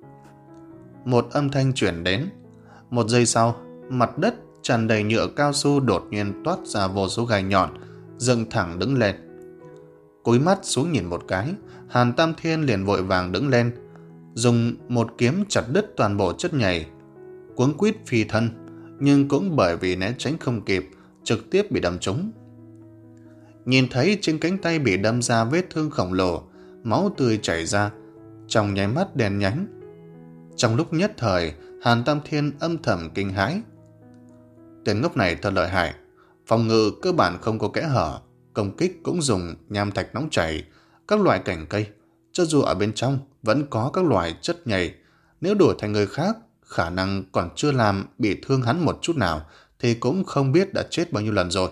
Một âm thanh chuyển đến. Một giây sau, mặt đất tràn đầy nhựa cao su đột nhiên toát ra vô số gai nhọn, dựng thẳng đứng lên. Cúi mắt xuống nhìn một cái, Hàn Tam Thiên liền vội vàng đứng lên, dùng một kiếm chặt đứt toàn bộ chất nhầy, cuống quýt phi thân, nhưng cũng bởi vì né tránh không kịp, trực tiếp bị đâm trúng. Nhìn thấy trên cánh tay bị đâm ra vết thương khổng lồ, máu tươi chảy ra, trong nháy mắt đen nhánh. Trong lúc nhất thời, Hàn Tam Thiên âm thầm kinh hãi. Tên ngốc này thật lợi hại, phòng ngự cơ bản không có kẽ hở, công kích cũng dùng nham thạch nóng chảy, các loại cành cây, cho dù ở bên trong vẫn có các loại chất nhầy. Nếu đổi thành người khác, khả năng còn chưa làm bị thương hắn một chút nào thì cũng không biết đã chết bao nhiêu lần rồi.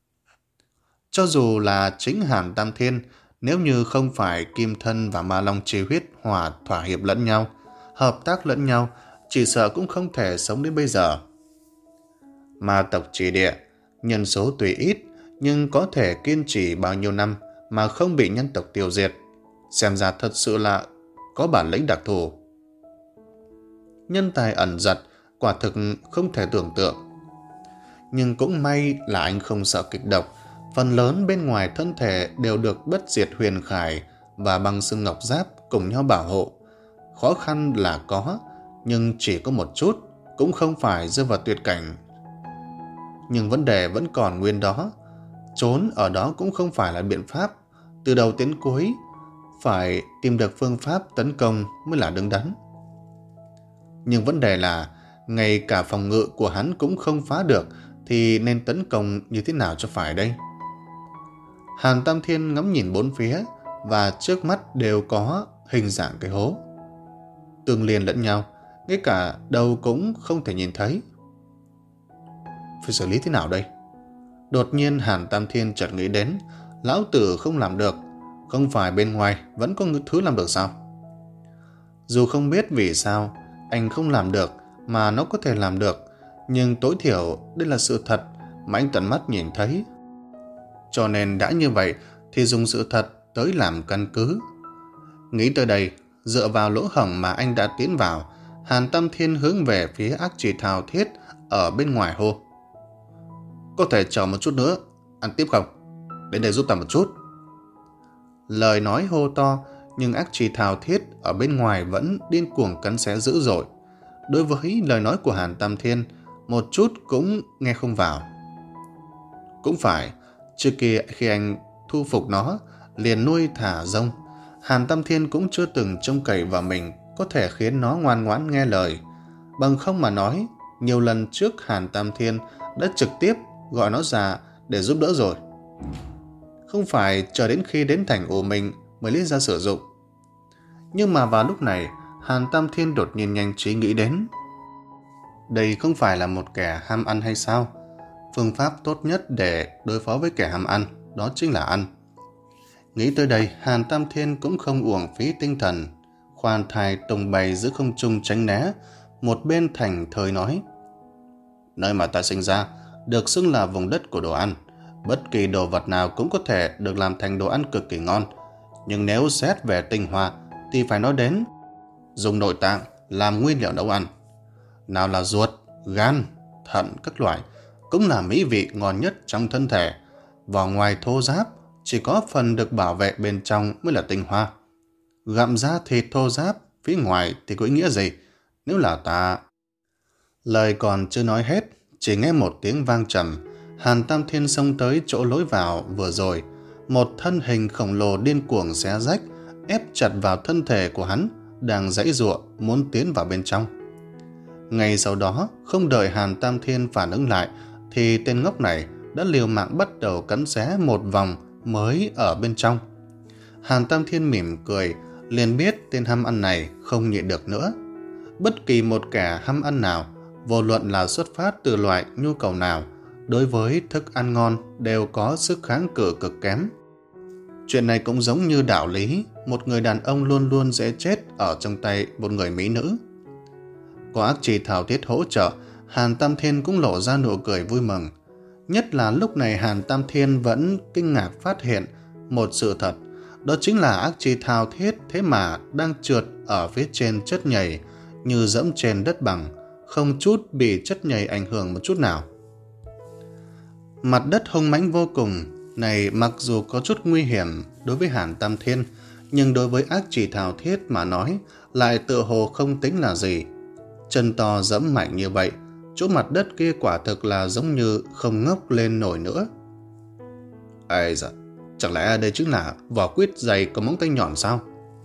Cho dù là chính Hàn Tam Thiên, nếu như không phải Kim Thân và Ma Long Chi Huyết hòa thỏa hiệp lẫn nhau, hợp tác lẫn nhau, chỉ sợ cũng không thể sống đến bây giờ. Ma tộc Chỉ Địa, nhân số tuy ít, nhưng có thể kiên trì bao nhiêu năm mà không bị nhân tộc tiêu diệt, xem ra thật sự là có bản lĩnh đặc thù. Nhân tài ẩn giật, quả thực không thể tưởng tượng. Nhưng cũng may là anh không sợ kịch độc, phần lớn bên ngoài thân thể đều được bất diệt huyền khải và băng xương ngọc giáp cùng nhau bảo hộ. Khó khăn là có, nhưng chỉ có một chút, cũng không phải rơi vào tuyệt cảnh. Nhưng vấn đề vẫn còn nguyên đó, trốn ở đó cũng không phải là biện pháp, từ đầu đến cuối phải tìm được phương pháp tấn công mới là đứng đắn. Nhưng vấn đề là ngay cả phòng ngự của hắn cũng không phá được, thì nên tấn công như thế nào cho phải đây? Hàn Tam Thiên ngắm nhìn bốn phía, và trước mắt đều có hình dạng cái hố, tương liên lẫn nhau, ngay cả đầu cũng không thể nhìn thấy. Phải xử lý thế nào đây? Đột nhiên Hàn Tam Thiên chợt nghĩ đến, lão tử không làm được, không phải bên ngoài vẫn có thứ làm được sao? Dù không biết vì sao anh không làm được mà nó có thể làm được, nhưng tối thiểu đây là sự thật mà anh tận mắt nhìn thấy. Cho nên đã như vậy thì dùng sự thật tới làm căn cứ. Nghĩ tới đây, dựa vào lỗ hổng mà anh đã tiến vào, Hàn Tam Thiên hướng về phía ác chỉ thao thiết ở bên ngoài hô: Có thể chờ một chút nữa, ăn tiếp không? Đến đây giúp ta một chút. Lời nói hô to, nhưng ác trì thao thiết ở bên ngoài vẫn điên cuồng cắn xé dữ dội. Đối với lời nói của Hàn Tam Thiên, một chút cũng nghe không vào. Cũng phải, trước kia khi anh thu phục nó, liền nuôi thả rông, Hàn Tam Thiên cũng chưa từng trông cậy vào mình có thể khiến nó ngoan ngoãn nghe lời. Bằng không mà nói, nhiều lần trước Hàn Tam Thiên đã trực tiếp gọi nó ra để giúp đỡ rồi. Không phải chờ đến khi đến thành ổ mình mới lấy ra sử dụng. Nhưng mà vào lúc này, Hàn Tam Thiên đột nhiên nhanh trí nghĩ đến. Đây không phải là một kẻ ham ăn hay sao? Phương pháp tốt nhất để đối phó với kẻ ham ăn, đó chính là ăn. Nghĩ tới đây, Hàn Tam Thiên cũng không uổng phí tinh thần. Khoan thai tung bay giữa không trung tránh né, một bên thành thời nói. Nơi mà ta sinh ra, được xưng là vùng đất của đồ ăn. Bất kỳ đồ vật nào cũng có thể được làm thành đồ ăn cực kỳ ngon. Nhưng nếu xét về tinh hoa, thì phải nói đến dùng nội tạng làm nguyên liệu nấu ăn. Nào là ruột, gan, thận các loại, cũng là mỹ vị ngon nhất trong thân thể. Vỏ ngoài thô ráp, chỉ có phần được bảo vệ bên trong mới là tinh hoa. Gặm ra thịt thô ráp, phía ngoài thì có ý nghĩa gì? Nếu là ta... Lời còn chưa nói hết, chỉ nghe một tiếng vang trầm. Hàn Tam Thiên xông tới chỗ lối vào vừa rồi. Một thân hình khổng lồ điên cuồng xé rách, ép chặt vào thân thể của hắn, đang giãy giụa muốn tiến vào bên trong. Ngay sau đó, không đợi Hàn Tam Thiên phản ứng lại, thì tên ngốc này đã liều mạng bắt đầu cắn xé một vòng mới ở bên trong. Hàn Tam Thiên mỉm cười, liền biết tên ham ăn này không nhịn được nữa. Bất kỳ một kẻ ham ăn nào, vô luận là xuất phát từ loại nhu cầu nào, đối với thức ăn ngon đều có sức kháng cự cực kém. Chuyện này cũng giống như đạo lý, một người đàn ông luôn luôn dễ chết ở trong tay một người mỹ nữ. Có ác trì thảo thiết hỗ trợ, Hàn Tam Thiên cũng lộ ra nụ cười vui mừng. Nhất là lúc này Hàn Tam Thiên vẫn kinh ngạc phát hiện một sự thật, đó chính là ác trì thảo thiết thế mà đang trượt ở phía trên chất nhầy như dẫm trên đất bằng, không chút bị chất nhầy ảnh hưởng một chút nào. Mặt đất hung mãnh vô cùng này mặc dù có chút nguy hiểm đối với Hàn Tam Thiên, nhưng đối với ác trì thảo thiết mà nói lại tựa hồ không tính là gì. Chân to dẫm mạnh như vậy, chỗ mặt đất kia quả thực là giống như không ngóc lên nổi nữa. Ây da, chẳng lẽ đây chính là vỏ quýt dày có móng tay nhọn sao?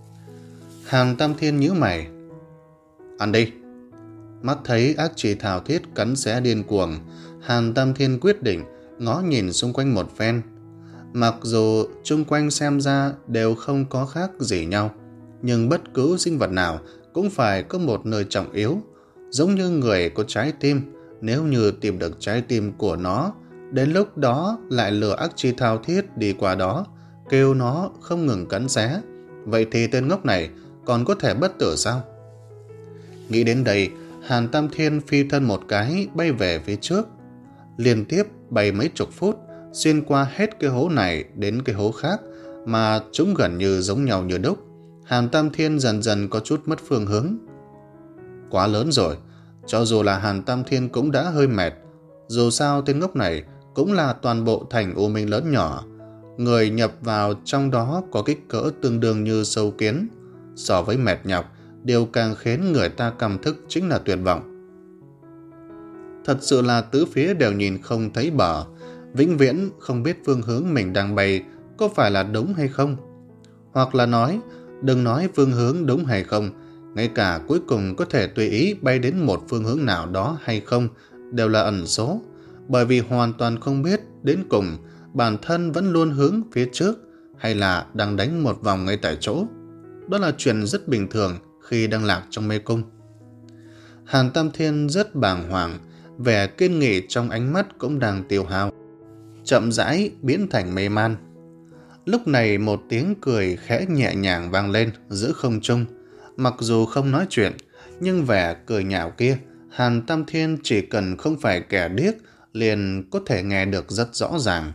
Hàn Tam Thiên nhíu mày. Ăn đi. Mắt thấy ác trì thảo thiết cắn xé điên cuồng, Hàn Tam Thiên quyết định ngó nhìn xung quanh một phen. Mặc dù chung quanh xem ra đều không có khác gì nhau, nhưng bất cứ sinh vật nào cũng phải có một nơi trọng yếu. Giống như người có trái tim, nếu như tìm được trái tim của nó, đến lúc đó lại lừa ác trì thao thiết đi qua đó, kêu nó không ngừng cắn xé, vậy thì tên ngốc này còn có thể bất tử sao? Nghĩ đến đây, Hàn Tam Thiên phi thân một cái bay về phía trước. Liên tiếp bay mấy chục phút, xuyên qua hết cái hố này đến cái hố khác, mà chúng gần như giống nhau như đúc. Hàn Tam Thiên dần dần có chút mất phương hướng. Quá lớn rồi, cho dù là Hàn Tam Thiên cũng đã hơi mệt. Dù sao tên ngốc này cũng là toàn bộ thành U Minh lớn nhỏ. Người nhập vào trong đó có kích cỡ tương đương như sâu kiến. So với mệt nhọc, điều càng khiến người ta căm thức chính là tuyệt vọng. Thật sự là tứ phía đều nhìn không thấy bờ, vĩnh viễn không biết phương hướng mình đang bay có phải là đúng hay không. Hoặc là nói, đừng nói phương hướng đúng hay không, ngay cả cuối cùng có thể tùy ý bay đến một phương hướng nào đó hay không đều là ẩn số, bởi vì hoàn toàn không biết đến cùng bản thân vẫn luôn hướng phía trước hay là đang đánh một vòng ngay tại chỗ. Đó là chuyện rất bình thường khi đang lạc trong mê cung. Hàn Tam Thiên rất bàng hoàng, vẻ kiên nghị trong ánh mắt cũng đang tiêu hao, chậm rãi biến thành mê man. Lúc này một tiếng cười khẽ nhẹ nhàng vang lên giữa không trung. Mặc dù không nói chuyện, nhưng vẻ cười nhạo kia, Hàn Tam Thiên chỉ cần không phải kẻ điếc liền có thể nghe được rất rõ ràng.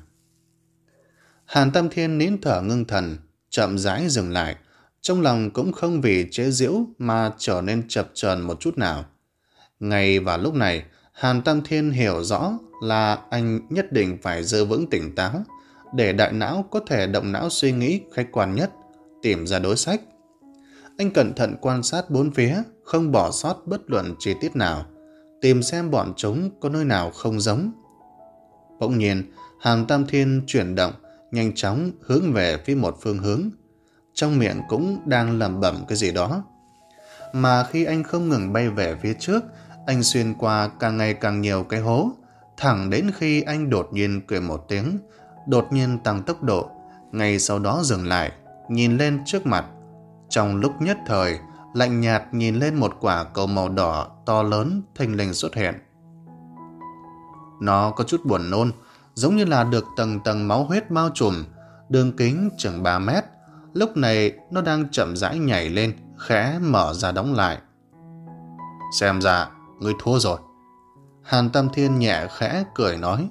Hàn Tam Thiên nín thở ngưng thần, chậm rãi dừng lại, trong lòng cũng không vì chế giễu mà trở nên chập chờn một chút nào. Ngay vào lúc này, Hàn Tam Thiên hiểu rõ là anh nhất định phải giữ vững tỉnh táo để đại não có thể động não suy nghĩ khách quan nhất, tìm ra đối sách. Anh cẩn thận quan sát bốn phía, không bỏ sót bất luận chi tiết nào, tìm xem bọn chúng có nơi nào không giống. Bỗng nhiên, Hàn Tam Thiên chuyển động, nhanh chóng hướng về phía một phương hướng. Trong miệng cũng đang lẩm bẩm cái gì đó. Mà khi anh không ngừng bay về phía trước, anh xuyên qua càng ngày càng nhiều cái hố, thẳng đến khi anh đột nhiên cười một tiếng, đột nhiên tăng tốc độ, ngay sau đó dừng lại, nhìn lên trước mặt. Trong lúc nhất thời, lạnh nhạt nhìn lên một quả cầu màu đỏ to lớn thình lình xuất hiện. Nó có chút buồn nôn, giống như là được tầng tầng máu huyết bao trùm, đường kính chừng ba mét. Lúc này nó đang chậm rãi nhảy lên, khẽ mở ra đóng lại. Xem ra, ngươi thua rồi. Hàn Tam Thiên nhẹ khẽ cười nói.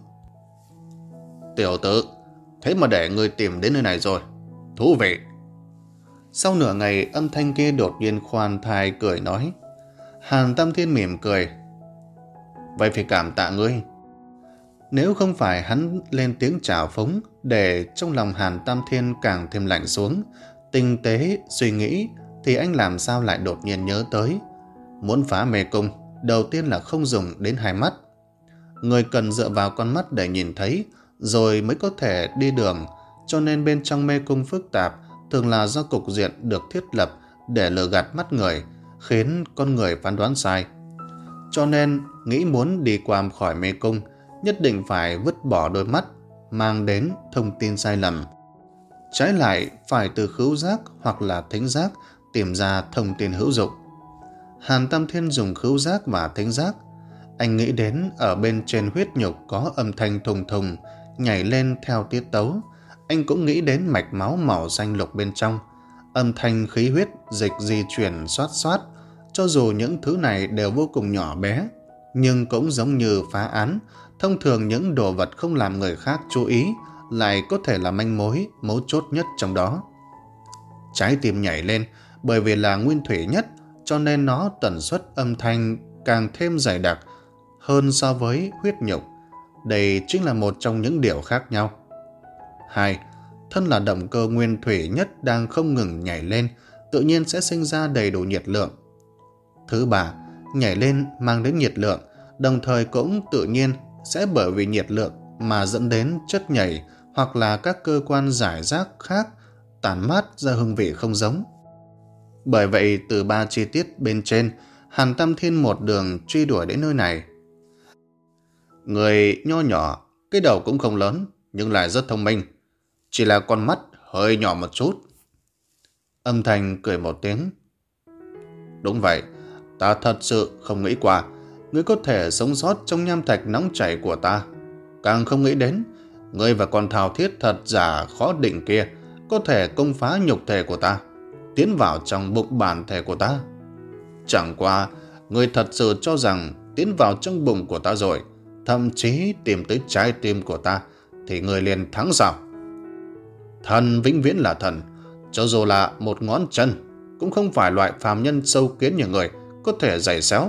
Tiểu tử, thế mà để ngươi tìm đến nơi này rồi. Thú vị. Sau nửa ngày, âm thanh kia đột nhiên khoan thai cười nói. Hàn Tam Thiên mỉm cười. Vậy phải cảm tạ ngươi. Nếu không phải hắn lên tiếng chào phúng, để trong lòng Hàn Tam Thiên càng thêm lạnh xuống, tinh tế suy nghĩ, thì anh làm sao lại đột nhiên nhớ tới. Muốn phá mê cung, đầu tiên là không dùng đến hai mắt. Người cần dựa vào con mắt để nhìn thấy, rồi mới có thể đi đường, cho nên bên trong mê cung phức tạp thường là do cục diện được thiết lập để lừa gạt mắt người, khiến con người phán đoán sai. Cho nên, nghĩ muốn đi qua khỏi mê cung, nhất định phải vứt bỏ đôi mắt, mang đến thông tin sai lầm. Trái lại, phải từ khứu giác hoặc là thính giác tìm ra thông tin hữu dụng. Hàn Tam Thiên dùng khứu giác và thính giác. Anh nghĩ đến ở bên trên huyết nhục có âm thanh thùng thùng, nhảy lên theo tiết tấu. Anh cũng nghĩ đến mạch máu màu xanh lục bên trong, âm thanh khí huyết dịch di chuyển xoát xoát. Cho dù những thứ này đều vô cùng nhỏ bé, nhưng cũng giống như phá án. Thông thường những đồ vật không làm người khác chú ý lại có thể là manh mối mấu chốt nhất trong đó. Trái tim nhảy lên, bởi vì là nguyên thủy nhất, cho nên nó tần suất âm thanh càng thêm dày đặc hơn so với huyết nhục. Đây chính là một trong những điều khác nhau. Hai, thân là động cơ nguyên thủy nhất đang không ngừng nhảy lên, tự nhiên sẽ sinh ra đầy đủ nhiệt lượng. Thứ ba, nhảy lên mang đến nhiệt lượng, đồng thời cũng tự nhiên sẽ bởi vì nhiệt lượng mà dẫn đến chất nhảy hoặc là các cơ quan giải rác khác tản mát ra hương vị không giống. Bởi vậy, từ ba chi tiết bên trên, Hàn Tam Thiên một đường truy đuổi đến nơi này. Người nho nhỏ, cái đầu cũng không lớn, nhưng lại rất thông minh. Chỉ là con mắt hơi nhỏ một chút. Âm thanh cười một tiếng. Đúng vậy, ta thật sự không nghĩ qua ngươi có thể sống sót trong nham thạch nóng chảy của ta. Càng không nghĩ đến, ngươi và con thao thiết thật giả khó định kia có thể công phá nhục thể của ta, tiến vào trong bụng bản thể của ta. Chẳng qua, ngươi thật sự cho rằng tiến vào trong bụng của ta rồi, thậm chí tìm tới trái tim của ta, thì ngươi liền thắng sao? Thần vĩnh viễn là thần, cho dù là một ngón chân, cũng không phải loại phàm nhân sâu kiến như người có thể giày xéo.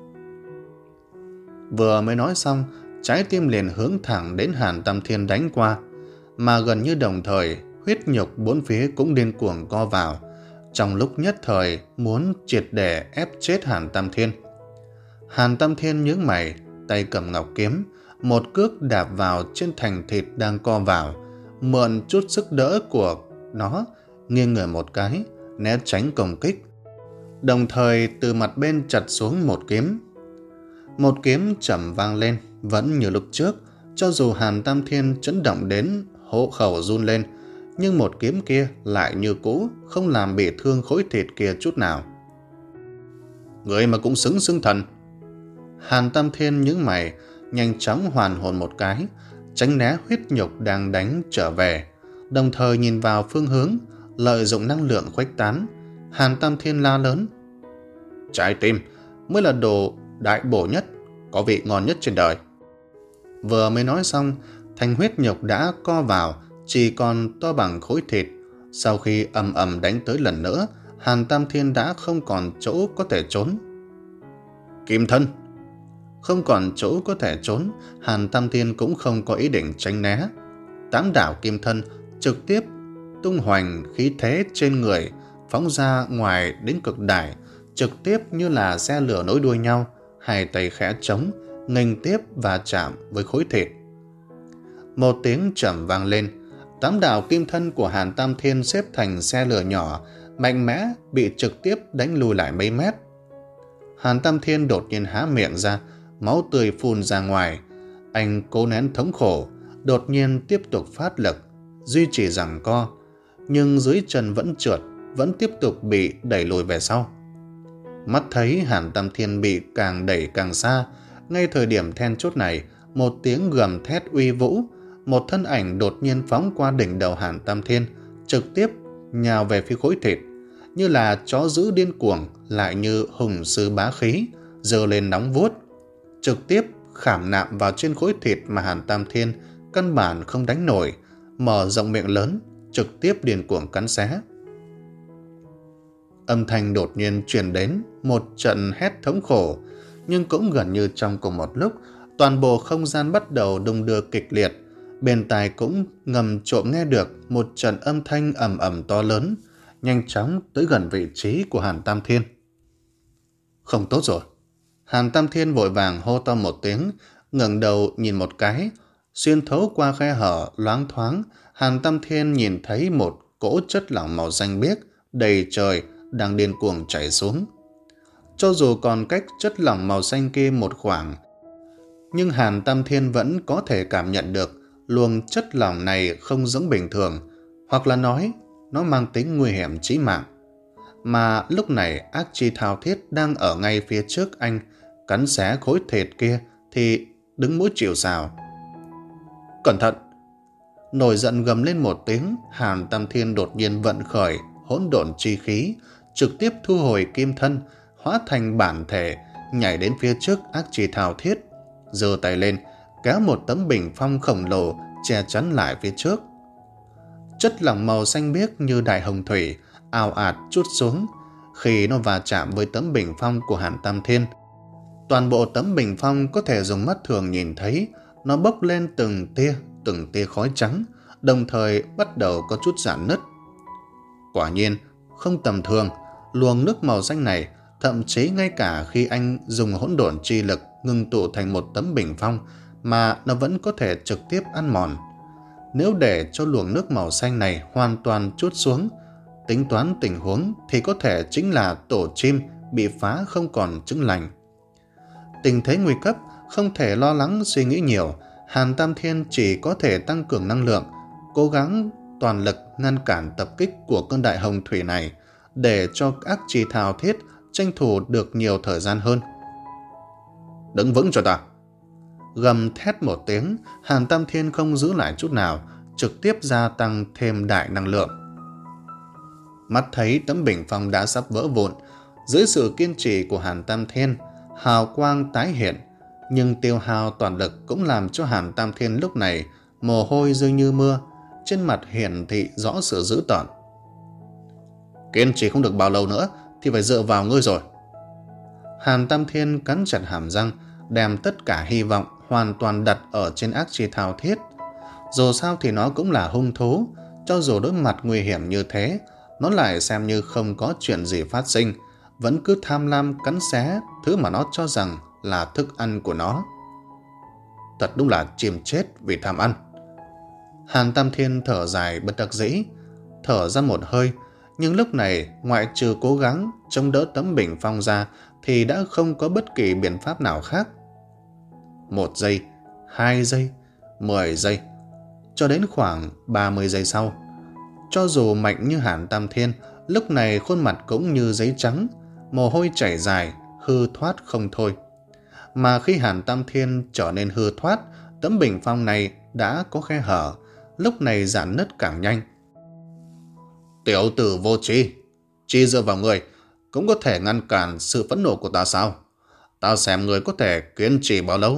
Vừa mới nói xong, trái tim liền hướng thẳng đến Hàn Tam Thiên đánh qua, mà gần như đồng thời, huyết nhục bốn phía cũng điên cuồng co vào, trong lúc nhất thời muốn triệt để ép chết Hàn Tam Thiên. Hàn Tam Thiên nhướng mày, tay cầm ngọc kiếm, một cước đạp vào trên thành thịt đang co vào, mượn chút sức đỡ của nó, nghiêng người một cái, né tránh công kích. Đồng thời từ mặt bên chặt xuống một kiếm. Một kiếm trầm vang lên, vẫn như lúc trước, cho dù Hàn Tam Thiên chấn động đến hộ khẩu run lên, nhưng một kiếm kia lại như cũ, không làm bị thương khối thịt kia chút nào. Người mà cũng xứng xưng thần. Hàn Tam Thiên nhướng mày, nhanh chóng hoàn hồn một cái, tránh né huyết nhục đang đánh trở về, đồng thời nhìn vào phương hướng, lợi dụng năng lượng khuếch tán. Hàn Tam Thiên la lớn. Trái tim mới là đồ đại bổ nhất, có vị ngon nhất trên đời. Vừa mới nói xong, thành huyết nhục đã co vào, chỉ còn to bằng khối thịt. Sau khi ầm ầm đánh tới lần nữa, Hàn Tam Thiên đã không còn chỗ có thể trốn. Kim thân! Không còn chỗ có thể trốn, Hàn Tam Thiên cũng không có ý định tránh né. Tám đạo kim thân trực tiếp tung hoành khí thế trên người, phóng ra ngoài đến cực đại, trực tiếp như là xe lửa nối đuôi nhau, hai tay khẽ trống, nghênh tiếp và chạm với khối thịt. Một tiếng trầm vang lên, tám đạo kim thân của Hàn Tam Thiên xếp thành xe lửa nhỏ, mạnh mẽ bị trực tiếp đánh lùi lại mấy mét. Hàn Tam Thiên đột nhiên há miệng ra, máu tươi phun ra ngoài. Anh cố nén thống khổ, đột nhiên tiếp tục phát lực, duy trì giằng co, nhưng dưới chân vẫn trượt, vẫn tiếp tục bị đẩy lùi về sau. Mắt thấy Hàn Tam Thiên bị càng đẩy càng xa, ngay thời điểm then chốt này, một tiếng gầm thét uy vũ, một thân ảnh đột nhiên phóng qua đỉnh đầu Hàn Tam Thiên, trực tiếp nhào về phía khối thịt, như là chó dữ điên cuồng, lại như hùng sư bá khí, giơ lên nóng vuốt, trực tiếp khảm nạm vào trên khối thịt mà Hàn Tam Thiên căn bản không đánh nổi, mở rộng miệng lớn, trực tiếp điên cuồng cắn xé. Âm thanh đột nhiên truyền đến một trận hét thống khổ, nhưng cũng gần như trong cùng một lúc, toàn bộ không gian bắt đầu đung đưa kịch liệt. Bên tai cũng ngầm trộm nghe được một trận âm thanh ầm ầm to lớn, nhanh chóng tới gần vị trí của Hàn Tam Thiên. Không tốt rồi. Hàn Tam Thiên vội vàng hô to một tiếng, ngẩng đầu nhìn một cái, xuyên thấu qua khe hở loáng thoáng, Hàn Tam Thiên nhìn thấy một cỗ chất lỏng màu xanh biếc đầy trời đang điên cuồng chảy xuống. Cho dù còn cách chất lỏng màu xanh kia một khoảng, nhưng Hàn Tam Thiên vẫn có thể cảm nhận được luồng chất lỏng này không giống bình thường, hoặc là nói nó mang tính nguy hiểm chí mạng. Mà lúc này ác chi thao thiết đang ở ngay phía trước anh, cắn xé khối thịt kia thì đứng mũi chịu sào. Cẩn thận! Nổi giận gầm lên một tiếng, Hàn Tam Thiên đột nhiên vận khởi hỗn độn chi khí, trực tiếp thu hồi kim thân, hóa thành bản thể, nhảy đến phía trước ác chi thao thiết, giơ tay lên, kéo một tấm bình phong khổng lồ che chắn lại phía trước. Chất lỏng màu xanh biếc như đại hồng thủy ào ạt trút xuống. Khi nó va chạm với tấm bình phong của Hàn Tam Thiên, toàn bộ tấm bình phong có thể dùng mắt thường nhìn thấy, nó bốc lên từng tia từng tia khói trắng, đồng thời bắt đầu có chút rạn nứt. Quả nhiên không tầm thường, luồng nước màu xanh này thậm chí ngay cả khi anh dùng hỗn độn chi lực ngưng tụ thành một tấm bình phong mà nó vẫn có thể trực tiếp ăn mòn. Nếu để cho luồng nước màu xanh này hoàn toàn trút xuống, tính toán tình huống thì có thể chính là tổ chim bị phá không còn trứng lành. Tình thế nguy cấp, không thể lo lắng suy nghĩ nhiều, Hàn Tam Thiên chỉ có thể tăng cường năng lượng, cố gắng toàn lực ngăn cản tập kích của cơn đại hồng thủy này, để cho ác chi thao thiết tranh thủ được nhiều thời gian hơn. Đứng vững cho ta! Gầm thét một tiếng, Hàn Tam Thiên không giữ lại chút nào, trực tiếp gia tăng thêm đại năng lượng. Mắt thấy tấm bình phong đã sắp vỡ vụn, dưới sự kiên trì của Hàn Tam Thiên, hào quang tái hiện, nhưng tiêu hao toàn lực cũng làm cho Hàn Tam Thiên lúc này mồ hôi rơi như mưa, trên mặt hiển thị rõ sự dữ tợn. Kiên trì không được bao lâu nữa thì phải dựa vào ngươi rồi. Hàn Tam Thiên cắn chặt hàm răng, đem tất cả hy vọng hoàn toàn đặt ở trên ác chi thao thiết. Dù sao thì nó cũng là hung thú, cho dù đối mặt nguy hiểm như thế, nó lại xem như không có chuyện gì phát sinh, vẫn cứ tham lam cắn xé thứ mà nó cho rằng là thức ăn của nó. Thật đúng là chim chết vì tham ăn. Hàn Tam Thiên thở dài bất đắc dĩ, thở ra một hơi, nhưng lúc này ngoại trừ cố gắng chống đỡ tấm bình phong ra thì đã không có bất kỳ biện pháp nào khác. Một giây, hai giây, mười giây, cho đến khoảng ba mươi giây sau, cho dù mạnh như Hàn Tam Thiên, lúc này khuôn mặt cũng như giấy trắng, mồ hôi chảy dài, hư thoát không thôi. Mà khi Hàn Tam Thiên trở nên hư thoát, tấm bình phong này đã có khe hở, lúc này rạn nứt càng nhanh. Tiểu tử vô tri, chỉ dựa vào người cũng có thể ngăn cản sự phẫn nộ của ta sao? Ta xem người có thể kiên trì bao lâu?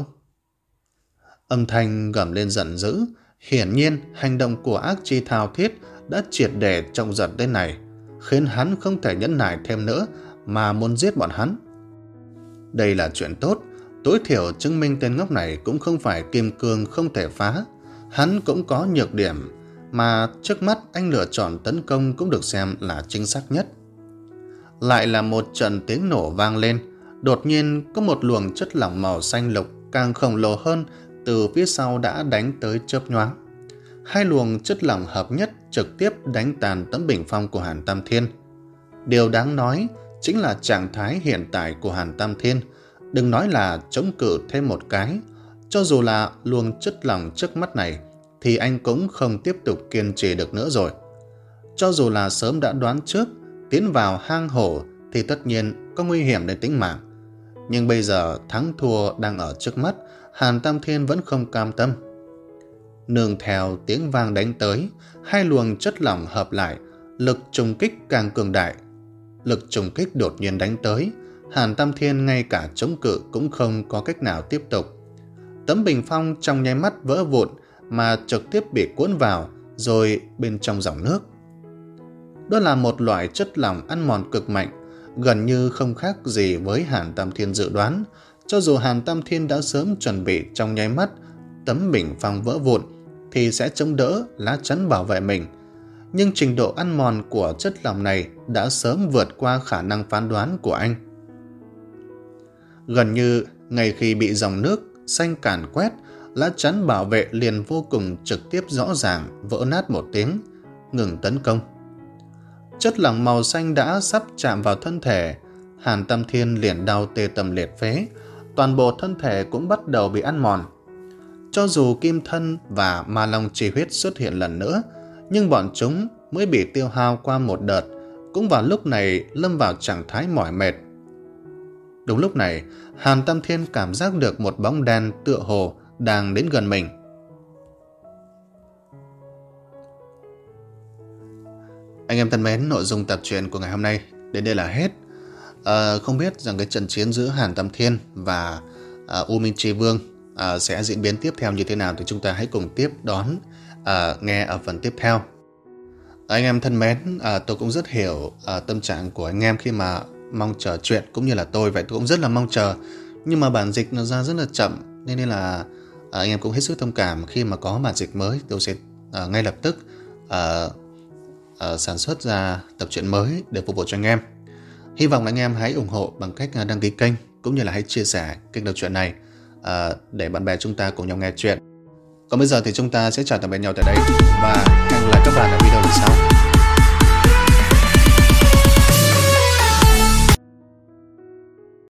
Âm thanh gầm lên giận dữ, hiển nhiên hành động của ác chi thao thiết đã triệt để trọng giận đến này, khiến hắn không thể nhẫn nại thêm nữa mà muốn giết bọn hắn. Đây là chuyện tốt, Tối thiểu chứng minh tên ngốc này cũng không phải kim cương không thể phá. Hắn cũng có nhược điểm, mà trước mắt anh lựa chọn tấn công cũng được xem là chính xác nhất. Lại là một trận tiếng nổ vang lên. Đột nhiên có một luồng chất lỏng màu xanh lục càng khổng lồ hơn từ phía sau đã đánh tới chớp nhoáng. Hai luồng chất lỏng hợp nhất trực tiếp đánh tàn tấm bình phong của Hàn Tam Thiên. Điều đáng nói chính là trạng thái hiện tại của Hàn Tam Thiên. Đừng nói là chống cự thêm một cái, cho dù là luồng chất lỏng trước mắt này thì anh cũng không tiếp tục kiên trì được nữa rồi. Cho dù là sớm đã đoán trước tiến vào hang hổ thì tất nhiên có nguy hiểm đến tính mạng. Nhưng bây giờ thắng thua đang ở trước mắt, Hàn Tam Thiên vẫn không cam tâm. Nương theo tiếng vang đánh tới, hai luồng chất lỏng hợp lại, lực trùng kích càng cường đại. Lực trùng kích đột nhiên đánh tới, Hàn Tam Thiên ngay cả chống cự cũng không có cách nào tiếp tục. Tấm bình phong trong nháy mắt vỡ vụn mà trực tiếp bị cuốn vào rồi bên trong dòng nước. Đó là một loại chất lỏng ăn mòn cực mạnh, gần như không khác gì với Hàn Tam Thiên dự đoán. Cho dù Hàn Tam Thiên đã sớm chuẩn bị trong nháy mắt tấm bình phong vỡ vụn thì sẽ chống đỡ lá chắn bảo vệ mình, nhưng trình độ ăn mòn của chất lỏng này đã sớm vượt qua khả năng phán đoán của anh. Gần như ngay khi bị dòng nước xanh càn quét, lá chắn bảo vệ liền vô cùng trực tiếp rõ ràng vỡ nát một tiếng, ngừng tấn công. Chất lỏng màu xanh đã sắp chạm vào thân thể, Hàn Tam Thiên liền đau tê tâm liệt phế, toàn bộ thân thể cũng bắt đầu bị ăn mòn. Cho dù kim thân và ma long chi huyết xuất hiện lần nữa, nhưng bọn chúng mới bị tiêu hao qua một đợt, cũng vào lúc này lâm vào trạng thái mỏi mệt. Đúng lúc này, Hàn Tam Thiên cảm giác được một bóng đen tựa hồ đang đến gần mình. Anh em thân mến, nội dung tập truyện của ngày hôm nay đến đây là hết. À, không biết rằng cái trận chiến giữa Hàn Tam Thiên và à, U Minh Chi Vương à, sẽ diễn biến tiếp theo như thế nào thì chúng ta hãy cùng tiếp đón à, nghe ở phần tiếp theo. Anh em thân mến, à, tôi cũng rất hiểu à, tâm trạng của anh em khi mà mong chờ chuyện, cũng như là tôi vậy, tôi cũng rất là mong chờ, nhưng mà bản dịch nó ra rất là chậm, nên, nên là à, anh em cũng hết sức thông cảm. Khi mà có bản dịch mới tôi sẽ à, ngay lập tức à, à, sản xuất ra tập truyện mới để phục vụ cho anh em. Hy vọng là anh em hãy ủng hộ bằng cách đăng ký kênh, cũng như là hãy chia sẻ kênh đọc truyện này à, để bạn bè chúng ta cùng nhau nghe chuyện. Còn bây giờ thì chúng ta sẽ chào tạm biệt nhau tại đây và hẹn gặp lại các bạn ở video lần sau.